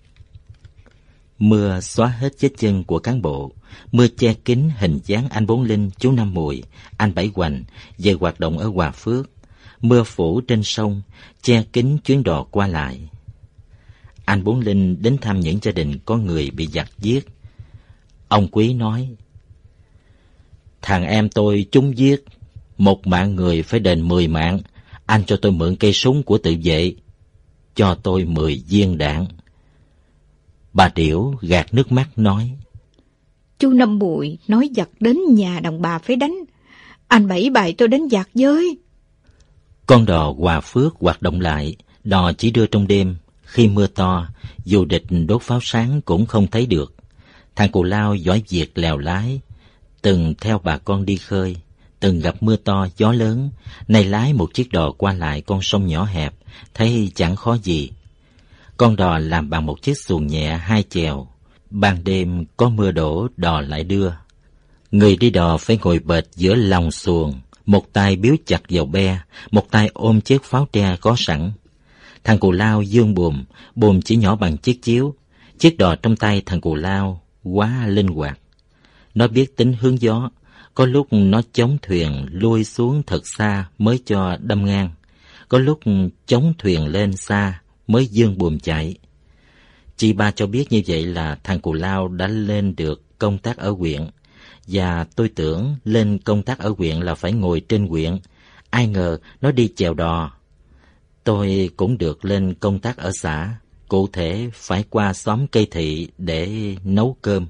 S4: Mưa xóa hết vết chân của cán bộ, mưa che kín hình dáng anh Bốn Linh, chú Năm Mùi, anh Bảy Hoành về hoạt động ở Hòa Phước. Mưa phủ trên sông, che kín chuyến đò qua lại. Anh Bốn Linh đến thăm những gia đình có người bị giặc giết. Ông Quý nói: "Thằng em tôi chúng giết, một mạng người phải đền 10 mạng. Anh cho tôi mượn cây súng của tự vệ, cho tôi 10 viên đạn." Bà Điểu gạt nước mắt nói:
S5: "Chú Năm Mùi nói giặc đến nhà đàn bà phải đánh. Anh Bảy bày tôi đánh giặc với."
S4: Con đò Hòa Phước hoạt động lại, đò chỉ đưa trong đêm. Khi mưa to, dù địch đốt pháo sáng cũng không thấy được. Thằng Cù Lao giỏi việc lèo lái, từng theo bà con đi khơi, từng gặp mưa to gió lớn, nay lái một chiếc đò qua lại con sông nhỏ hẹp, thấy chẳng khó gì. Con đò làm bằng một chiếc xuồng nhẹ 2 chèo. Ban đêm có mưa đổ, đò lại đưa. Người đi đò phải ngồi bệt giữa lòng xuồng, một tay biếu chặt vào be, một tay ôm chiếc pháo tre có sẵn. Thằng Cù Lao dương buồm chỉ nhỏ bằng chiếc chiếu. Chiếc đò trong tay thằng Cù Lao quá linh hoạt. Nó biết tính hướng gió, có lúc nó chống thuyền lui xuống thật xa mới cho đâm ngang, có lúc chống thuyền lên xa mới dương buồm chạy. Chị ba cho biết như vậy là thằng Cù Lao đã lên được công tác ở huyện, và tôi tưởng lên công tác ở huyện là phải ngồi trên huyện. Ai ngờ nó đi chèo đò. Tôi cũng được lên công tác ở xã, cụ thể phải qua xóm Cây Thị để nấu cơm.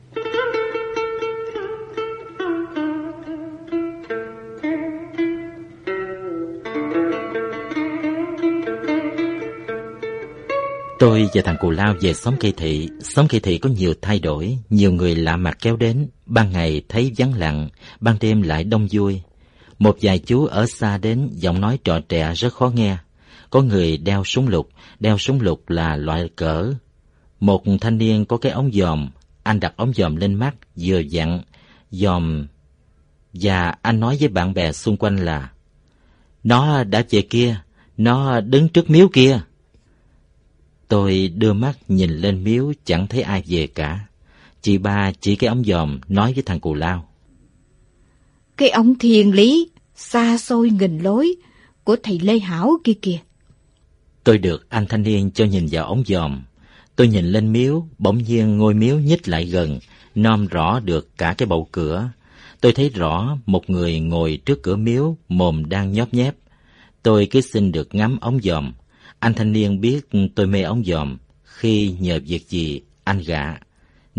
S4: Tôi và thằng Cù Lao về xóm Cây Thị. Xóm Cây Thị có nhiều thay đổi, nhiều người lạ mặt kéo đến. Ban ngày thấy vắng lặng, ban đêm lại đông vui. Một vài chú ở xa đến, giọng nói trò trẻ rất khó nghe. Có người đeo súng lục là loại cỡ. Một thanh niên có cái ống dòm, anh đặt ống dòm lên mắt, vừa dặn dòm, và anh nói với bạn bè xung quanh là: "Nó đã về kia, nó đứng trước miếu kia." Tôi đưa mắt nhìn lên miếu, chẳng thấy ai về cả. Chị ba chỉ cái ống dòm nói với thằng Cù Lao:
S5: "Cái ống thiền lý, xa xôi nghìn lối, của thầy Lê Hảo kia kìa."
S4: Tôi được anh thanh niên cho nhìn vào ống dòm. Tôi nhìn lên miếu, bỗng nhiên ngôi miếu nhích lại gần, nom rõ được cả cái bậu cửa. Tôi thấy rõ một người ngồi trước cửa miếu, mồm đang nhóp nhép. Tôi cứ xin được ngắm ống dòm. Anh thanh niên biết tôi mê ống dòm. Khi nhờ việc gì, anh gạ: "Nè,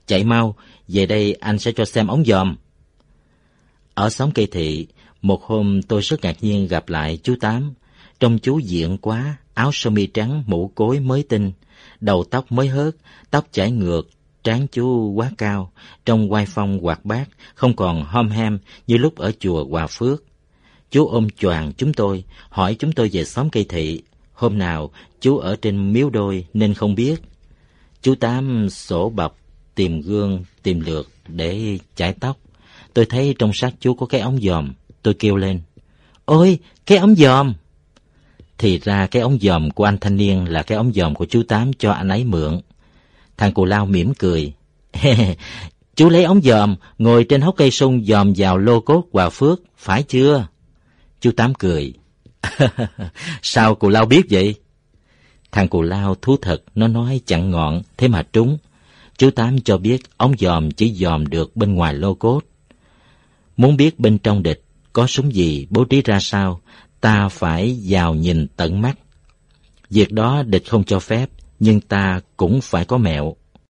S4: chạy mau, về đây anh sẽ cho xem ống dòm. Ở xóm Cây Thị, một hôm tôi rất ngạc nhiên gặp lại chú Tám. Trông chú diện quá, áo sơ mi trắng, mũ cối mới tinh, đầu tóc mới hớt, tóc chải ngược, trán chú quá cao, trông oai phong hoạt bát, không còn hom hem như lúc ở chùa Hòa Phước. Chú ôm choàng chúng tôi, hỏi chúng tôi về xóm Cây Thị. Hôm nào chú ở trên Miếu Đôi nên không biết. Chú Tám sổ bọc, tìm gương, tìm lược để chải tóc. Tôi thấy trong xác chú có cái ống dòm. Tôi kêu lên: "Ôi, cái ống dòm!" Thì ra cái ống dòm của anh thanh niên là cái ống dòm của chú Tám cho anh ấy mượn. Thằng Cù Lao mỉm cười: "Chú lấy ống dòm, ngồi trên hốc cây sung dòm vào lô cốt Hòa Phước, phải chưa?" Chú Tám cười: "Sao Cù Lao biết vậy?" Thằng Cù Lao thú thật, nó nói chẳng ngọn, thế mà trúng. Chú Tám cho biết ống dòm chỉ dòm được bên ngoài lô cốt. Muốn biết bên trong địch có súng gì, bố trí ra sao, ta phải vào nhìn tận mắt. Việc đó địch không cho phép, nhưng ta cũng phải có mẹo.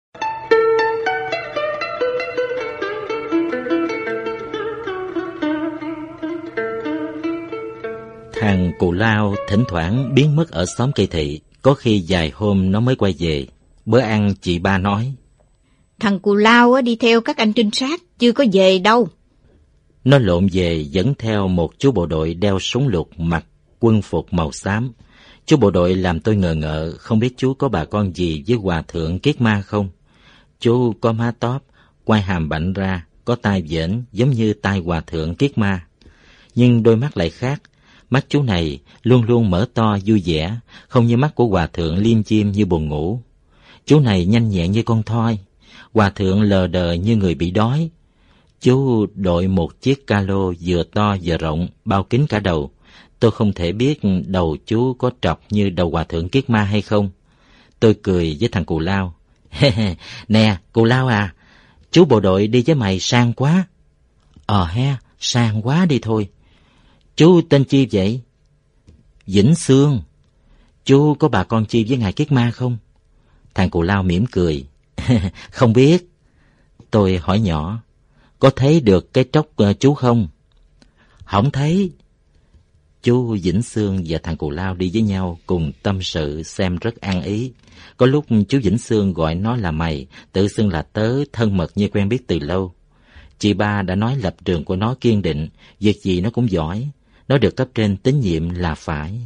S4: Thằng Cù Lao thỉnh thoảng biến mất ở xóm Cây Thị, có khi vài hôm nó mới quay về. Bữa ăn chị ba nói:
S5: "Thằng Cù Lao đi theo các anh trinh sát, chưa có về đâu."
S4: Nó lộn về dẫn theo một chú bộ đội đeo súng lục, mặc quân phục màu xám. Chú bộ đội làm tôi ngờ ngợ, không biết chú có bà con gì với Hòa Thượng Kiết Ma không. Chú có má tóp, quai hàm bạnh ra, có tai vểnh giống như tai Hòa Thượng Kiết Ma. Nhưng đôi mắt lại khác. Mắt chú này luôn luôn mở to vui vẻ, không như mắt của Hòa Thượng liêm diêm như buồn ngủ. Chú này nhanh nhẹn như con thoi, Hòa Thượng lờ đờ như người bị đói. Chú đội một chiếc calo vừa to vừa rộng, bao kín cả đầu. Tôi không thể biết đầu chú có trọc như đầu Hòa Thượng Kiết Ma hay không. Tôi cười với thằng Cù Lao: "Nè, Cù Lao à, chú bộ đội đi với mày sang quá." Sang quá đi thôi." "Chú tên chi vậy?" "Vĩnh Xương." "Chú có bà con chi với ngài Kiết Ma không?" Thằng Cù Lao mỉm cười: "Không biết." Tôi hỏi nhỏ: "Có thấy được cái tróc chú không?" "Không thấy." Chú Vĩnh Xương và thằng Cù Lao đi với nhau cùng tâm sự xem rất an ý. Có lúc chú Vĩnh Xương gọi nó là mày, tự xưng là tớ, thân mật như quen biết từ lâu. Chị ba đã nói lập trường của nó kiên định, việc gì nó cũng giỏi. Nó được cấp trên tín nhiệm là phải.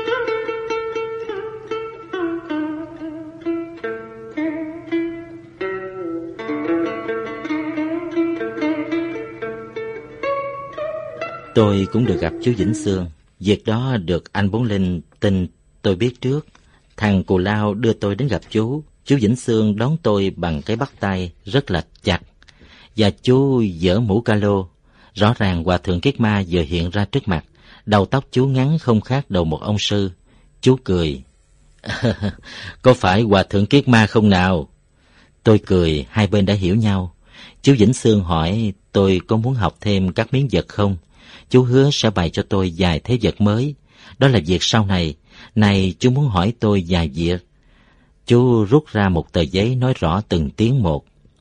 S4: Tôi cũng được gặp chú Vĩnh Xương. Việc đó được anh Bốn Linh tin tôi biết trước. Thằng Cù Lao đưa tôi đến gặp chú. Chú Vĩnh Xương đón tôi bằng cái bắt tay rất là chặt. Và chú giở mũ calo. Rõ ràng Hòa Thượng Kiết Ma vừa hiện ra trước mặt. Đầu tóc chú ngắn không khác đầu một ông sư. Chú cười: "Có phải Hòa Thượng Kiết Ma không nào?" Tôi cười, hai bên đã hiểu nhau. Chú Vĩnh Xương hỏi tôi có muốn học thêm các miếng vật không. Chú hứa sẽ bày cho tôi vài thế vật mới. Đó là việc sau này. Này chú muốn hỏi tôi vài việc. Chú rút ra một tờ giấy nói rõ từng tiếng một.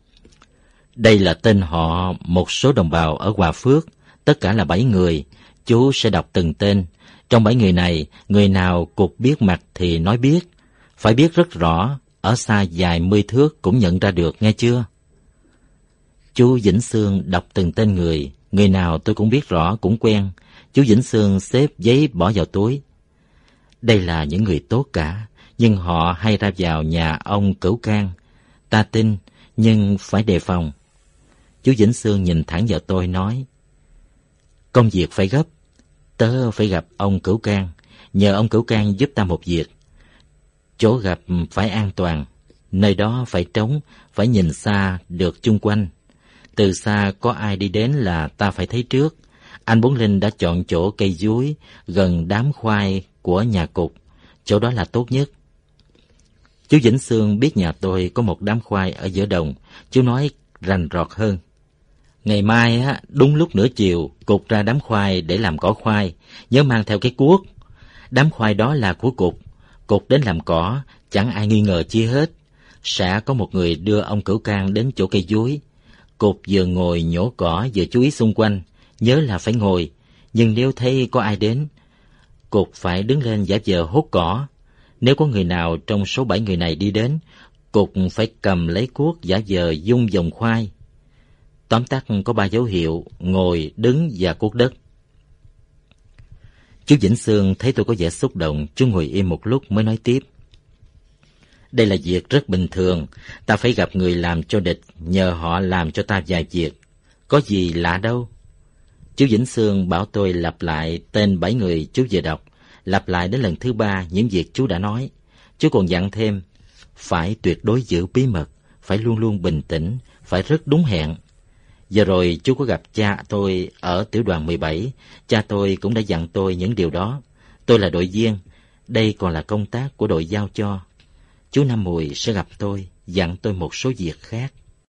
S4: Đây là tên họ một số đồng bào ở Hòa Phước, tất cả là 7 người. Chú sẽ đọc từng tên. Trong 7 người này, người nào cục biết mặt thì nói biết. Phải biết rất rõ, ở xa vài mươi thước cũng nhận ra được, nghe chưa? Chú Vĩnh Xương đọc từng tên người. Người nào tôi cũng biết rõ, cũng quen. Chú Vĩnh Xương xếp giấy bỏ vào túi. Đây là những người tốt cả, nhưng họ hay ra vào nhà ông Cửu Cang. Ta tin, nhưng phải đề phòng. Chú Vĩnh Xương nhìn thẳng vào tôi nói: "Công việc phải gấp. Tớ phải gặp ông Cửu Cang, nhờ ông Cửu Cang giúp ta một việc. Chỗ gặp phải an toàn, nơi đó phải trống, phải nhìn xa được chung quanh. Từ xa có ai đi đến là ta phải thấy trước. Anh Bốn Linh đã chọn chỗ cây dúi gần đám khoai của nhà cục, chỗ đó là tốt nhất." Chú Vĩnh Xương biết nhà tôi có một đám khoai ở giữa đồng. Chú nói rành rọt hơn: "Ngày mai đúng lúc nửa chiều, cục ra đám khoai để làm cỏ khoai, nhớ mang theo cái cuốc. Đám khoai đó là của cục đến làm cỏ, chẳng ai nghi ngờ chi hết. Xã có một người đưa ông Cửu Cang đến chỗ cây dúi. Cục vừa ngồi nhổ cỏ vừa chú ý xung quanh, nhớ là phải ngồi, nhưng nếu thấy có ai đến, Cục phải đứng lên giả vờ hốt cỏ. Nếu có người nào trong số 7 người này đi đến, Cục phải cầm lấy cuốc giả vờ dung vòng khoai. Tóm tắt có 3 dấu hiệu: ngồi, đứng và cuốc đất. Chú Vĩnh Xương thấy tôi có vẻ xúc động, chú ngồi im một lúc mới nói tiếp. Đây là việc rất bình thường, ta phải gặp người làm cho địch, nhờ họ làm cho ta vài việc. Có gì lạ đâu. Chú Vĩnh Xương bảo tôi lặp lại tên 7 người chú vừa đọc, lặp lại đến lần thứ 3 những việc chú đã nói. Chú còn dặn thêm, phải tuyệt đối giữ bí mật, phải luôn luôn bình tĩnh, phải rất đúng hẹn. Giờ rồi chú có gặp cha tôi ở tiểu đoàn 17, cha tôi cũng đã dặn tôi những điều đó. Tôi là đội viên, đây còn là công tác của đội giao cho. Chú Năm Mùi sẽ gặp tôi, dặn tôi một số việc khác.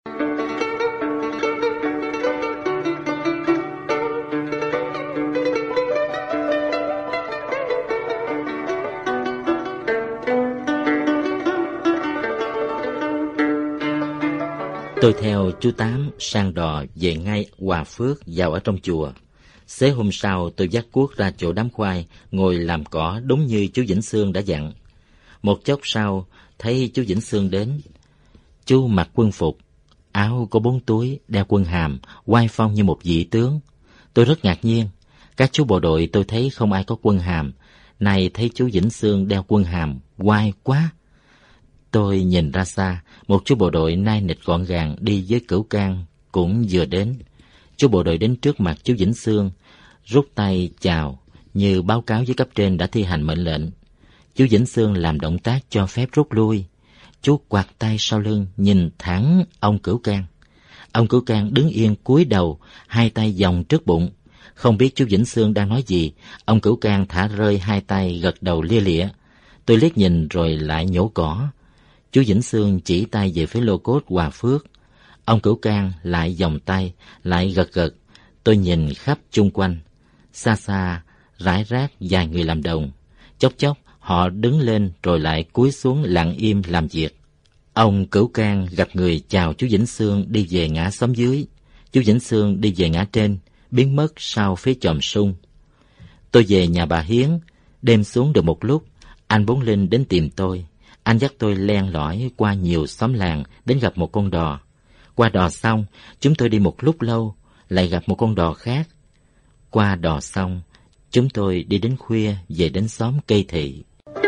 S4: Tôi theo chú Tám sang đò về ngay Hòa Phước vào ở trong chùa. Xế hôm sau tôi vác cuốc ra chỗ đám khoai, ngồi làm cỏ đúng như chú Vĩnh Xương đã dặn. Một chốc sau thấy chú Vĩnh Xương đến. Chú mặc quân phục, áo có 4 túi, đeo quân hàm, oai phong như một vị tướng. Tôi rất ngạc nhiên. Các chú bộ đội tôi thấy không ai có quân hàm, nay thấy chú Vĩnh Xương đeo quân hàm, oai quá. Tôi nhìn ra xa, một chú bộ đội nai nịch gọn gàng đi với Cửu Cang cũng vừa đến. Chú bộ đội đến trước mặt chú Vĩnh Xương, rút tay chào như báo cáo với cấp trên đã thi hành mệnh lệnh. Chú Vĩnh Xương làm động tác cho phép rút lui. Chú quạt tay sau lưng nhìn thẳng ông Cửu Cang. Ông Cửu Cang đứng yên cúi đầu, hai tay vòng trước bụng. Không biết chú Vĩnh Xương đang nói gì, ông Cửu Cang thả rơi hai tay gật đầu lia lịa. Tôi liếc nhìn rồi lại nhổ cỏ. Chú Vĩnh Xương chỉ tay về phía lô cốt Hòa Phước. Ông Cửu Cang lại vòng tay, lại gật gật. Tôi nhìn khắp chung quanh. Xa xa, rải rác vài người làm đồng. Chốc chốc, họ đứng lên rồi lại cúi xuống lặng im làm việc. Ông Cửu Cang gặp người chào chú Vĩnh Xương đi về ngã xóm dưới. Chú Vĩnh Xương đi về ngã trên, biến mất sau phía chòm sung. Tôi về nhà bà Hiến, đêm xuống được một lúc, anh Bốn Linh đến tìm tôi. Anh dắt tôi len lỏi qua nhiều xóm làng đến gặp một con đò. Qua đò xong, chúng tôi đi một lúc lâu, lại gặp một con đò khác. Qua đò xong, chúng tôi đi đến khuya về đến xóm Cây Thị.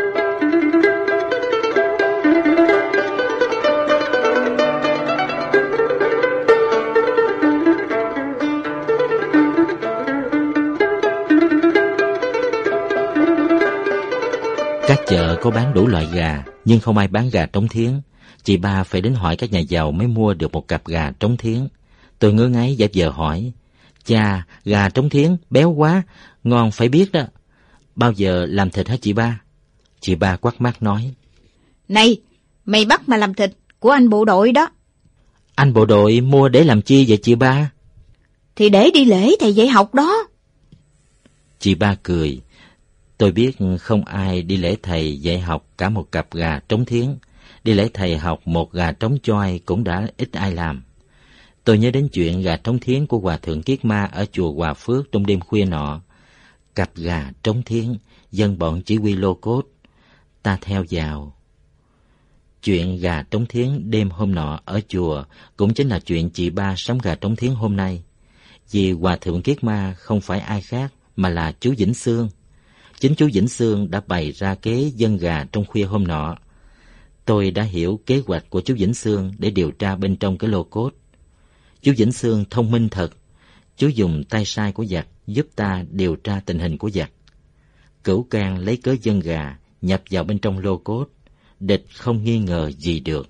S4: Các chợ có bán đủ loại gà, nhưng không ai bán gà trống thiến. Chị ba phải đến hỏi các nhà giàu mới mua được một cặp gà trống thiến. Tôi ngứa ngáy giả vờ hỏi, chà, gà trống thiến, béo quá, ngon phải biết đó. Bao giờ làm thịt hả chị ba? Chị ba quắt mắt nói,
S5: này, mày bắt mà làm thịt của anh bộ đội đó.
S4: Anh bộ đội mua để làm chi vậy chị ba?
S5: Thì để đi lễ thầy dạy học đó.
S4: Chị ba cười. Tôi biết không ai đi lễ thầy dạy học cả một cặp gà trống thiến. Đi lễ thầy học một gà trống choi cũng đã ít ai làm. Tôi nhớ đến chuyện gà trống thiến của Hòa Thượng Kiết Ma ở chùa Hòa Phước trong đêm khuya nọ. Cặp gà trống thiến, dân bọn chỉ huy lô cốt. Ta theo vào. Chuyện gà trống thiến đêm hôm nọ ở chùa cũng chính là chuyện chị ba sắm gà trống thiến hôm nay. Vì Hòa Thượng Kiết Ma không phải ai khác mà là chú Vĩnh Xương. Chính chú Vĩnh Xương đã bày ra kế dân gà trong khuya hôm nọ. Tôi đã hiểu kế hoạch của chú Vĩnh Xương để điều tra bên trong cái lô cốt. Chú Vĩnh Xương thông minh thật. Chú dùng tay sai của giặc giúp ta điều tra tình hình của giặc. Cửu Cang lấy cớ dân gà nhập vào bên trong lô cốt. Địch không nghi ngờ gì được.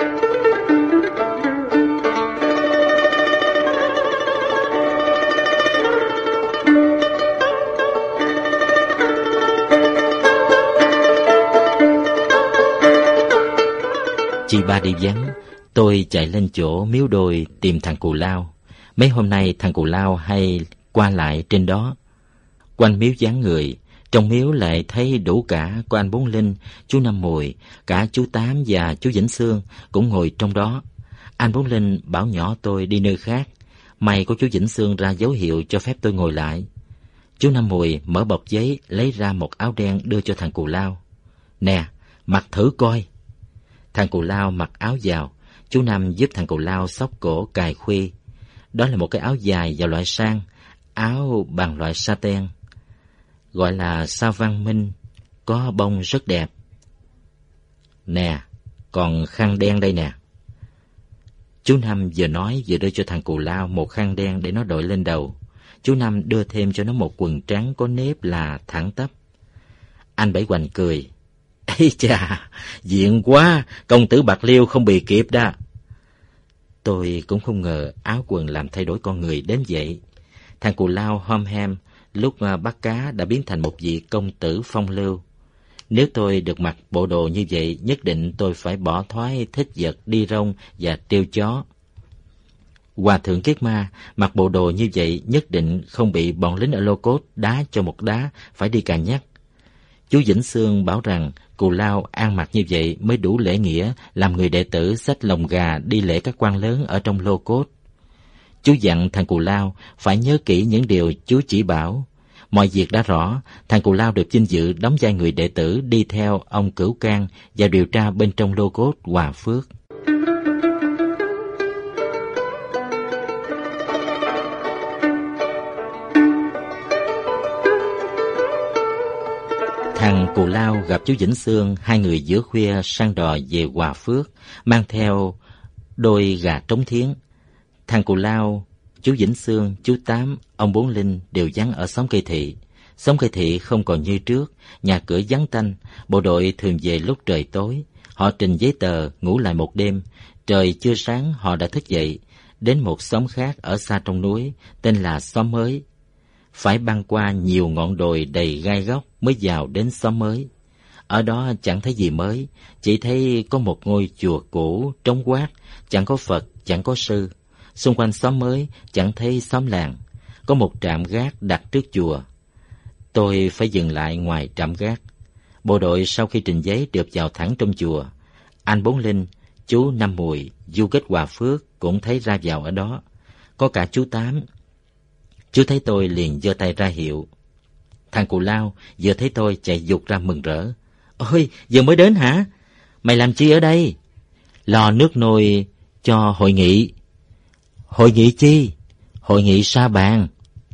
S4: Chị ba đi vắng, tôi chạy lên chỗ miếu đồi tìm thằng Cù Lao. Mấy hôm nay thằng Cù Lao hay qua lại trên đó. Quanh miếu vắng người, Trong miếu lại thấy đủ cả có anh Bốn Linh, chú Năm Mùi, cả chú Tám và chú Vĩnh Xương cũng ngồi trong đó. Anh Bốn Linh bảo nhỏ tôi đi nơi khác. May có chú Vĩnh Xương ra dấu hiệu cho phép tôi ngồi lại. Chú Năm Mùi mở bọc giấy lấy ra một áo đen đưa cho thằng Cù Lao. Nè, mặc thử coi. Thằng Cù Lao mặc áo vào. Chú Năm giúp thằng Cù Lao xốc cổ cài khuy. Đó là một cái áo dài và loại sang, áo bằng loại sa ten, gọi là sa văn minh, có bông rất đẹp. Nè, còn khăn đen đây nè. Chú Năm vừa nói vừa đưa cho thằng Cù Lao một khăn đen để nó đội lên đầu. Chú Năm đưa thêm cho nó một quần trắng có nếp là thẳng tắp. Anh Bảy Hoành cười. Ây chà, diện quá, công tử Bạc Liêu không bì kịp đó. Tôi cũng không ngờ áo quần làm thay đổi con người đến vậy. Thằng Cù Lao hom hem, lúc bắt cá đã biến thành một vị công tử phong lưu. Nếu tôi được mặc bộ đồ như vậy, nhất định tôi phải bỏ thói thích vật đi rong và trêu chó. Hòa thượng Kiết Ma mặc bộ đồ như vậy nhất định không bị bọn lính ở Lô Cốt đá cho một đá, phải đi cà nhắc. Chú Vĩnh Xương bảo rằng Cù Lao ăn mặc như vậy mới đủ lễ nghĩa làm người đệ tử xách lồng gà đi lễ các quan lớn ở trong Lô Cốt. Chú dặn thằng Cù Lao phải nhớ kỹ những điều chú chỉ bảo. Mọi việc đã rõ, thằng Cù Lao được vinh dự đóng vai người đệ tử đi theo ông Cửu Cang và điều tra bên trong Lô Cốt Hòa Phước. Thằng Cù Lao gặp chú Vĩnh Xương, hai người giữa khuya săn đò về Hòa Phước, mang theo đôi gà trống thiến. Thằng Cù Lao, chú Vĩnh Xương, chú Tám, ông Bốn Linh đều vắng ở xóm Cây Thị. Xóm Cây Thị không còn như trước, nhà cửa vắng tanh, bộ đội thường về lúc trời tối. Họ trình giấy tờ, ngủ lại một đêm. Trời chưa sáng họ đã thức dậy, đến một xóm khác ở xa trong núi, tên là xóm Mới. Phải băng qua nhiều ngọn đồi đầy gai góc mới vào đến xóm Mới. Ở đó chẳng thấy gì mới, chỉ thấy có một ngôi chùa cũ, trống quát, chẳng có Phật, chẳng có sư. Xung quanh xóm Mới chẳng thấy xóm làng, có một trạm gác đặt trước chùa. Tôi phải dừng lại ngoài trạm gác. Bộ đội sau khi trình giấy được vào thẳng trong chùa. Anh Bốn Linh, chú Năm Mùi, du kích Hòa Phước cũng thấy ra vào ở đó. Có cả chú Tám. Chú thấy tôi liền giơ tay ra hiệu. Thằng Cù Lao vừa thấy tôi chạy vụt ra mừng rỡ. Ôi, giờ mới đến hả? Mày làm chi ở đây? Lò nước nồi cho hội nghị. Hội nghị chi? Hội nghị sa bàn.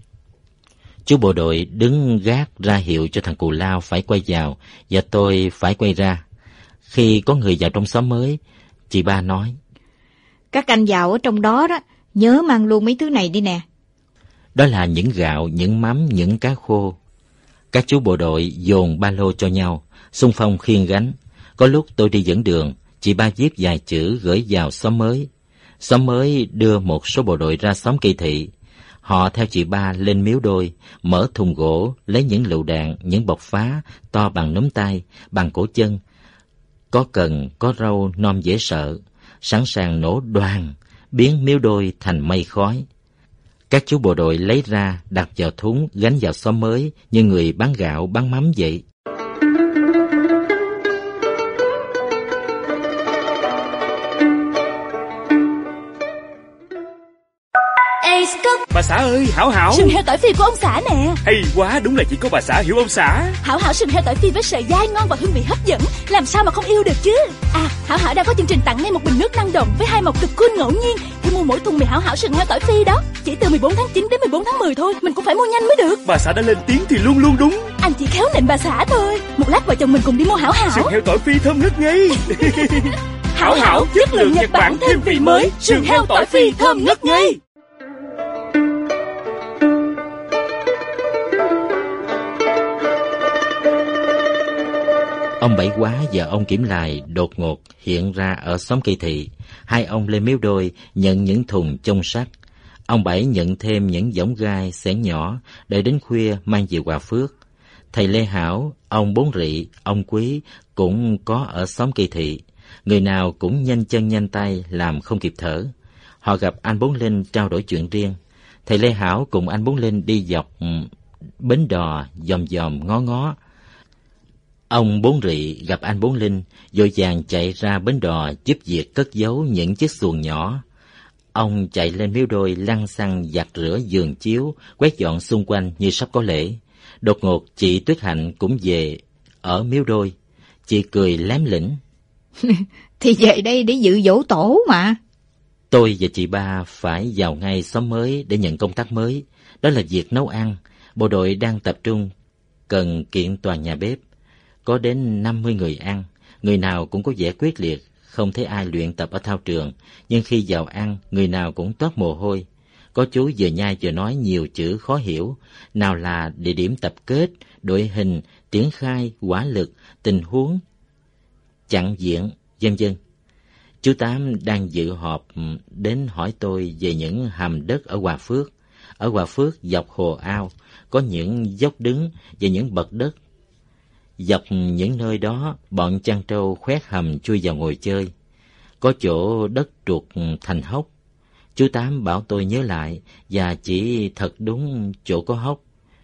S4: Chú bộ đội đứng gác ra hiệu cho thằng Cù Lao phải quay vào và tôi phải quay ra. Khi có người vào trong xóm Mới, chị ba nói:
S5: Các anh vào ở trong đó đó, nhớ mang luôn mấy thứ này đi nè.
S4: Đó là những gạo, những mắm, những cá khô. Các chú bộ đội dồn ba lô cho nhau, xung phong khiêng gánh. Có lúc tôi đi dẫn đường, chị ba viết vài chữ gửi vào xóm Mới. Xóm Mới đưa một số bộ đội ra xóm Cây Thị. Họ theo chị ba lên miếu đôi, mở thùng gỗ, lấy những lựu đạn, những bọc phá to bằng nắm tay, bằng cổ chân. Có cần, có râu non dễ sợ, sẵn sàng nổ đoàng, biến miếu đôi thành mây khói. Các chú bộ đội lấy ra, đặt vào thúng, gánh vào xóm Mới như người bán gạo, bán mắm vậy.
S1: Bà xã ơi, Hảo Hảo,
S2: sừng heo tỏi phi của ông xã nè.
S1: hay quá, đúng là chỉ có bà xã hiểu ông xã.
S2: Hảo Hảo sừng heo tỏi phi với sợi dai ngon và hương vị hấp dẫn, làm sao mà không yêu được chứ. À, Hảo Hảo đang có chương trình tặng ngay một bình nước năng động với 2 màu cực cool ngẫu nhiên khi mua mỗi thùng mì Hảo Hảo sừng heo tỏi phi đó. Chỉ từ 14 tháng 9 đến 14 tháng 10 thôi, mình cũng phải mua nhanh mới được.
S1: Bà xã đã lên tiếng thì luôn luôn đúng.
S2: Anh chỉ khéo nịnh bà xã thôi. Một lát vợ chồng mình cùng đi mua Hảo Hảo.
S1: Sừng heo tỏi phi thơm ngất ngây. Hảo Hảo chất lượng Nhật Bản thêm vị mới, sừng heo tỏi phi thơm ngất ngây.
S4: Ông Bảy Quá và ông Kiểm Lài đột ngột hiện ra ở xóm Cây Thị. Hai ông lên miếu đôi nhận những thùng chông sắt. Ông Bảy nhận thêm những võng gai xẻng nhỏ, đợi đến khuya mang về Hòa Phước. Thầy Lê Hảo, ông Bốn Rị, ông Quý cũng có ở xóm Cây Thị. Người nào cũng nhanh chân nhanh tay làm không kịp thở. Họ gặp anh Bốn Linh trao đổi chuyện riêng. Thầy Lê Hảo cùng anh Bốn Linh đi dọc bến đò dòm dòm ngó ngó. Ông Bốn Rị gặp anh Bốn Linh, vội vàng chạy ra bến đò giúp việc cất giấu những chiếc xuồng nhỏ. Ông chạy lên Miếu Đôi lăn xăng giặt rửa giường chiếu, quét dọn xung quanh như sắp có lễ. Đột ngột chị Tuyết Hạnh cũng về ở Miếu Đôi. Chị cười lém lĩnh.
S5: Thì về đây để dự dỗ tổ mà.
S4: Tôi và chị Ba phải vào ngay xóm mới để nhận công tác mới. Đó là việc nấu ăn. Bộ đội đang tập trung, cần kiện toàn nhà bếp. Có đến 50 người ăn, người nào cũng có vẻ quyết liệt, không thấy ai luyện tập ở thao trường, nhưng khi vào ăn, người nào cũng toát mồ hôi. Có chú vừa nhai vừa nói nhiều chữ khó hiểu, nào là địa điểm tập kết, đội hình, triển khai, hỏa lực, tình huống, chặn diện, vân vân. Chú Tám đang dự họp đến hỏi tôi về những hầm đất ở Hòa Phước. Ở Hòa Phước dọc hồ ao có những dốc đứng và những bậc đất. Dọc những nơi đó, bọn chăn trâu khoét hầm chui vào ngồi chơi. Có chỗ đất trụt thành hốc. Chú Tám bảo tôi nhớ lại và chỉ thật đúng chỗ có hốc.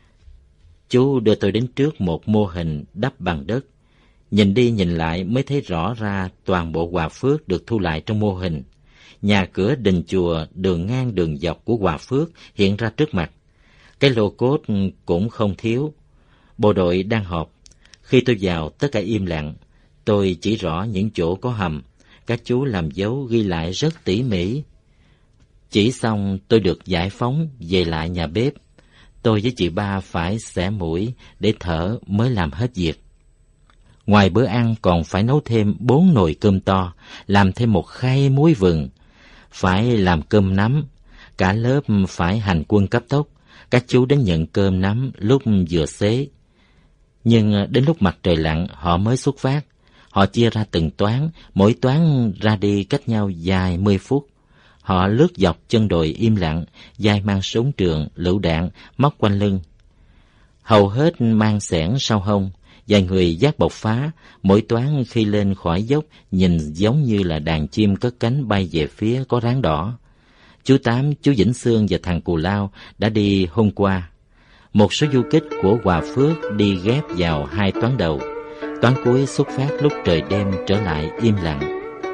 S4: Chú đưa tôi đến trước một mô hình đắp bằng đất. Nhìn đi nhìn lại mới thấy rõ ra toàn bộ Hòa Phước được thu lại trong mô hình. Nhà cửa đình chùa, đường ngang đường dọc của Hòa Phước hiện ra trước mặt. Cái lô cốt cũng không thiếu. Bộ đội đang họp. Khi tôi vào, tất cả im lặng. Tôi chỉ rõ những chỗ có hầm. Các chú làm dấu ghi lại rất tỉ mỉ. Chỉ xong tôi được giải phóng về lại nhà bếp. Tôi với chị Ba phải xẻ mũi để thở mới làm hết việc. Ngoài bữa ăn còn phải nấu thêm 4 nồi cơm to, làm thêm một khay muối vừng. Phải làm cơm nắm. Cả lớp phải hành quân cấp tốc. Các chú đến nhận cơm nắm lúc vừa xế. Nhưng đến lúc mặt trời lặn họ mới xuất phát. Họ chia ra từng toán, mỗi toán ra đi cách nhau vài 10 phút. Họ lướt dọc chân đồi im lặng, vai mang súng trường, lựu đạn, móc quanh lưng. Hầu hết mang xẻng sau hông, vài người vác bộc phá, mỗi toán khi lên khỏi dốc nhìn giống như là đàn chim cất cánh bay về phía có ráng đỏ. Chú Tám, chú Vĩnh Xương và thằng Cù Lao đã đi hôm qua. Một số du kích của Hòa Phước đi ghép vào 2 toán đầu. Toán cuối xuất phát lúc trời đêm trở lại im lặng.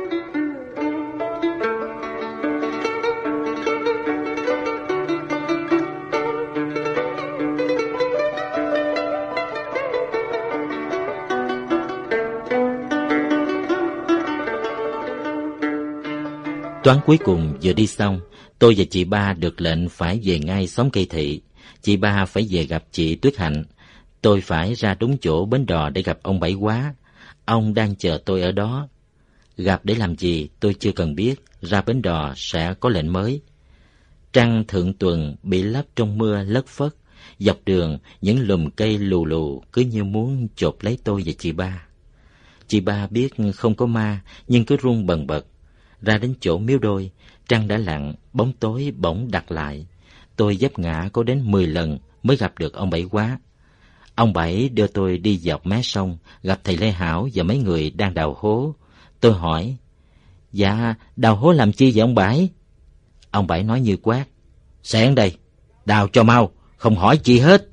S4: Toán cuối cùng vừa đi xong, tôi và chị Ba được lệnh phải về ngay xóm Cây Thị. Chị Ba phải về gặp chị Tuyết Hạnh. Tôi phải ra đúng chỗ bến đò để gặp ông Bảy Quá. Ông đang chờ tôi ở đó. Gặp để làm gì tôi chưa cần biết, ra bến đò sẽ có lệnh mới. Trăng thượng tuần bị lấp trong mưa lất phất. Dọc đường, những lùm cây lù lù cứ như muốn chộp lấy tôi và chị Ba. Chị Ba biết không có ma, nhưng cứ run bần bật. Ra đến chỗ Miếu Đôi, trăng đã lặn, bóng tối bỗng đặt lại. Tôi vấp ngã có đến 10 lần mới gặp được ông Bảy Quá. Ông Bảy đưa tôi đi dọc mé sông, gặp thầy Lê Hảo và mấy người đang đào hố. Tôi hỏi, dạ, đào hố làm chi vậy ông Bảy? Ông Bảy nói như quát, xẻng đây, đào cho mau, không hỏi chi hết.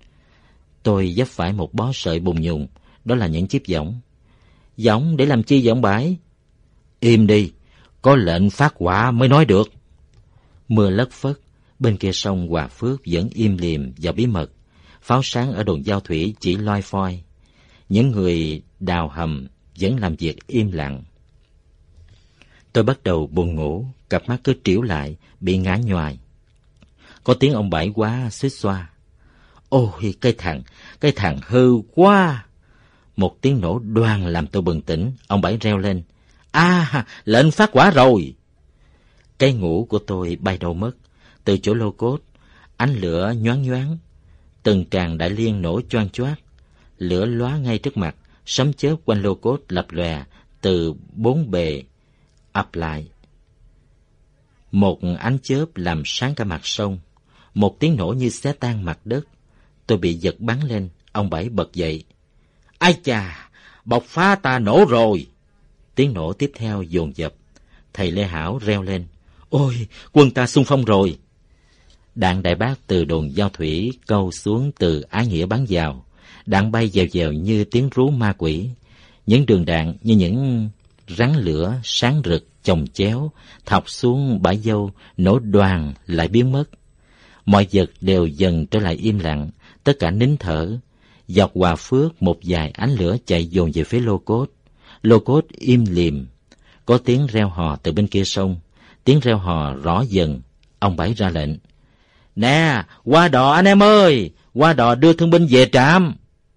S4: Tôi vấp phải một bó sợi bùn nhùn, đó là những chiếc võng. Võng để làm chi vậy ông Bảy? Im đi, có lệnh phát hỏa mới nói được. Mưa lất phất, bên kia sông Hòa Phước vẫn im lìm và bí mật. Pháo sáng ở đồn giao thủy chỉ loi phoi. Những người đào hầm vẫn làm việc im lặng. Tôi bắt đầu buồn ngủ, cặp mắt cứ trĩu lại, bị ngã nhoài. Có tiếng ông Bảy Quá xuýt xoa. Ôi, cái thằng hư quá! Một tiếng nổ đoang làm tôi bừng tỉnh. Ông Bảy reo lên. Lệnh phát hỏa rồi! Cái ngủ của tôi bay đâu mất. Từ chỗ lô cốt, ánh lửa nhoáng nhoáng. Từng tràng đại liên nổ choang choác. Lửa lóa ngay trước mặt, sấm chớp quanh lô cốt lập lòe từ 4 bề ập lại. Một ánh chớp làm sáng cả mặt sông. Một tiếng nổ như xé tan mặt đất. Tôi bị giật bắn lên. Ông Bảy bật dậy. Ai chà, bộc phá ta nổ rồi! Tiếng nổ tiếp theo dồn dập. Thầy Lê Hảo reo lên. Ôi, quân ta xung phong rồi! Đạn đại bác từ đồn giao thủy câu xuống từ Ái Nghĩa bắn vào. Đạn bay dèo dèo như tiếng rú ma quỷ. Những đường đạn như những rắn lửa sáng rực chồng chéo thọc xuống bãi dâu, nổ đoàng lại biến mất. Mọi vật đều dần trở lại im lặng, tất cả nín thở. Dọc Hòa Phước một vài ánh lửa chạy dồn về phía Lô Cốt. Lô Cốt im lìm. Có tiếng reo hò từ bên kia sông. Tiếng reo hò rõ dần. Ông Bảy ra lệnh: "Nè, qua đò anh em ơi, qua đò đưa thương binh về trạm."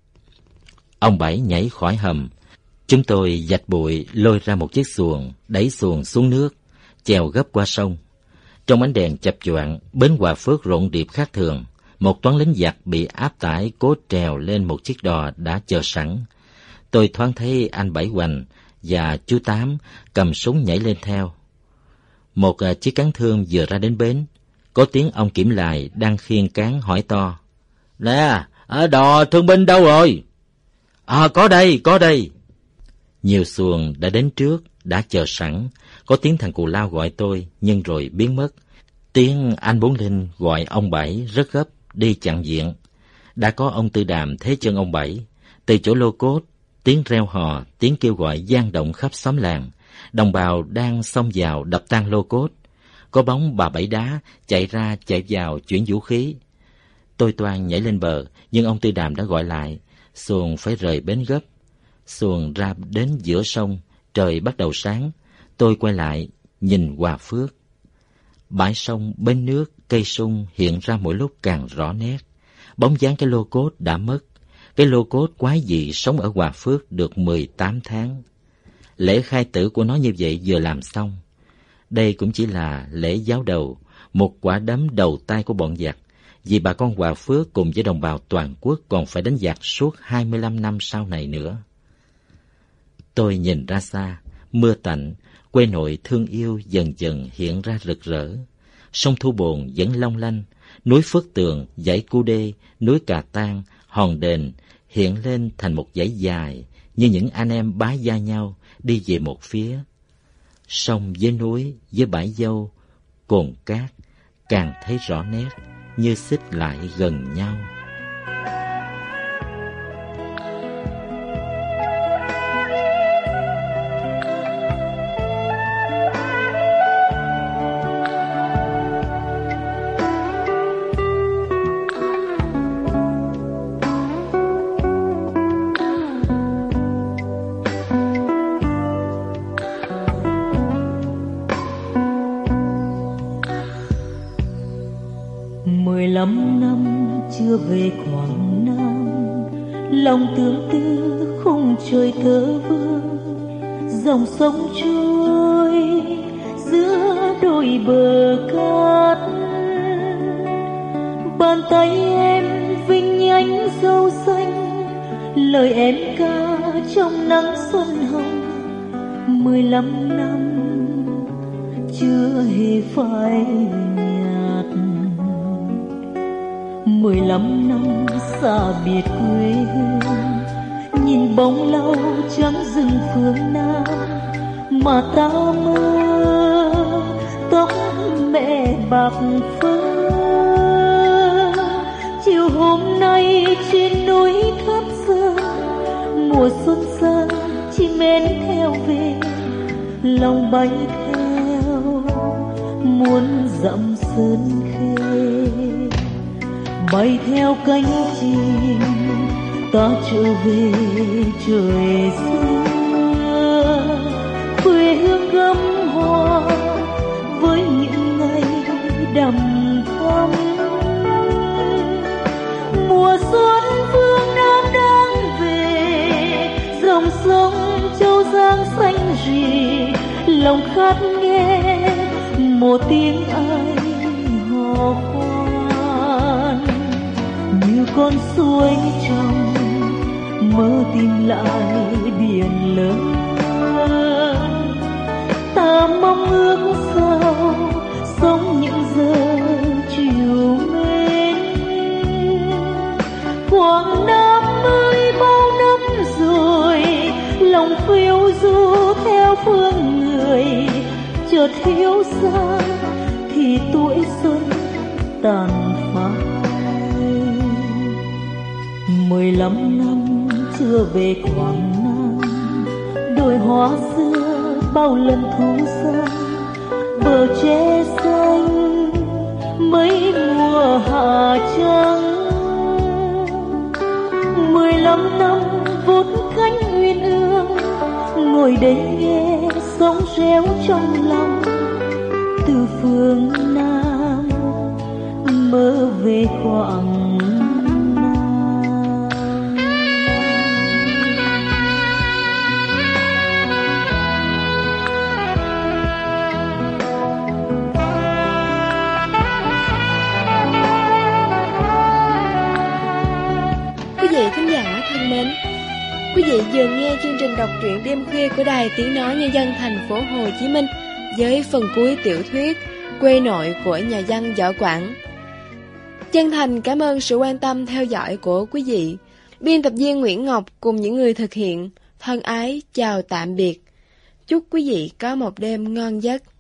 S4: Ông Bảy nhảy khỏi hầm. Chúng tôi vạch bụi lôi ra một chiếc xuồng, đẩy xuồng xuống nước, chèo gấp qua sông. Trong ánh đèn chập choạng, bến Hòa Phước rộn rịp khác thường. Một toán lính giặc bị áp tải cố trèo lên một chiếc đò đã chờ sẵn. Tôi thoáng thấy anh Bảy Hoành và chú Tám cầm súng nhảy lên theo. Một chiếc cán thương vừa ra đến bến. Có tiếng ông kiểm lài đang khiêng cán hỏi to: "Nè, ở đò thương binh đâu rồi?" Có đây." Nhiều xuồng đã đến trước, đã chờ sẵn. Có tiếng thằng Cù Lao gọi tôi, nhưng rồi biến mất. Tiếng anh Bốn Linh gọi ông Bảy rất gấp, đi chặn diện. Đã có ông Tư Đàm thế chân ông Bảy. Từ chỗ Lô Cốt, tiếng reo hò, tiếng kêu gọi vang động khắp xóm làng. Đồng bào đang xông vào đập tan Lô Cốt. Có bóng bà Bảy Đá chạy ra chạy vào chuyển vũ khí. Tôi toan nhảy lên bờ, nhưng ông Tư Đàm đã gọi lại. Xuồng phải rời bến gấp. Xuồng ra đến giữa sông, trời bắt đầu sáng. Tôi quay lại, nhìn Hòa Phước. Bãi sông, bên nước, cây sung hiện ra mỗi lúc càng rõ nét. Bóng dáng cái Lô Cốt đã mất. Cái Lô Cốt quái dị sống ở Hòa Phước được 18 tháng. Lễ khai tử của nó như vậy vừa làm xong. Đây cũng chỉ là lễ giáo đầu, một quả đấm đầu tay của bọn giặc. Vì bà con Hòa Phước cùng với đồng bào toàn quốc còn phải đánh giặc suốt 25 năm sau này nữa. Tôi nhìn ra xa, mưa tạnh, quê nội thương yêu dần dần hiện ra rực rỡ. Sông Thu Bồn vẫn long lanh, núi Phước Tường, dãy Cu Đê, núi Cà Tang, Hòn Đền hiện lên thành một dãy dài như những anh em bá gia nhau đi về một phía. Sông với núi, với bãi dâu, cồn cát càng thấy rõ nét như xích lại gần nhau.
S6: Chưa về Quảng Nam, lòng tương tư khung trời thơ vương, dòng sông trôi giữa đôi bờ cát. Bàn tay em vinh nhánh dâu xanh, lời em ca trong nắng xuân hồng. 15 năm chưa hề phai nhạt, 15 năm xa biệt quê hương, nhìn bóng lau trắng rừng phương Nam mà ta mơ tóc mẹ bạc phơ. Chiều hôm nay trên núi Tháp Giơ, mùa xuân sang chim én theo về, lòng bay theo muôn dặm sơn khê. Bay theo cánh chim ta trở về trời xưa, quê hương gấm hoa với những ngày đầm thắm. Mùa xuân phương Nam đang về, dòng sông Châu Giang xanh rì, lòng khát nghe một tiếng ai hò khoan. Như con suối trong mơ tìm lại biển lớn, ta mong ước sao sống những giờ chiều mến. Quảng Nam ơi bao năm rồi, lòng phiêu du theo phương người, chợt thiếu xa thì tuổi xuân tàn phai. 15 năm chưa về Quảng Nam, đồi hoa xưa bao lần thu xuân, bờ tre xanh mấy mùa hạ trắng. 15 năm vút cánh uyên ương, ngồi đây nghe sóng réo trong lòng. Từ phương Nam mơ về Quảng Nam.
S3: Quý vị khán giả thân mến, quý vị vừa nghe chương trình đọc truyện đêm khuya của Đài Tiếng Nói Nhân dân thành phố Hồ Chí Minh với phần cuối tiểu thuyết Quê Nội của nhà văn Võ Quảng. Chân thành cảm ơn sự quan tâm theo dõi của quý vị. Biên tập viên Nguyễn Ngọc cùng những người thực hiện thân ái chào tạm biệt. Chúc quý vị có một đêm ngon giấc.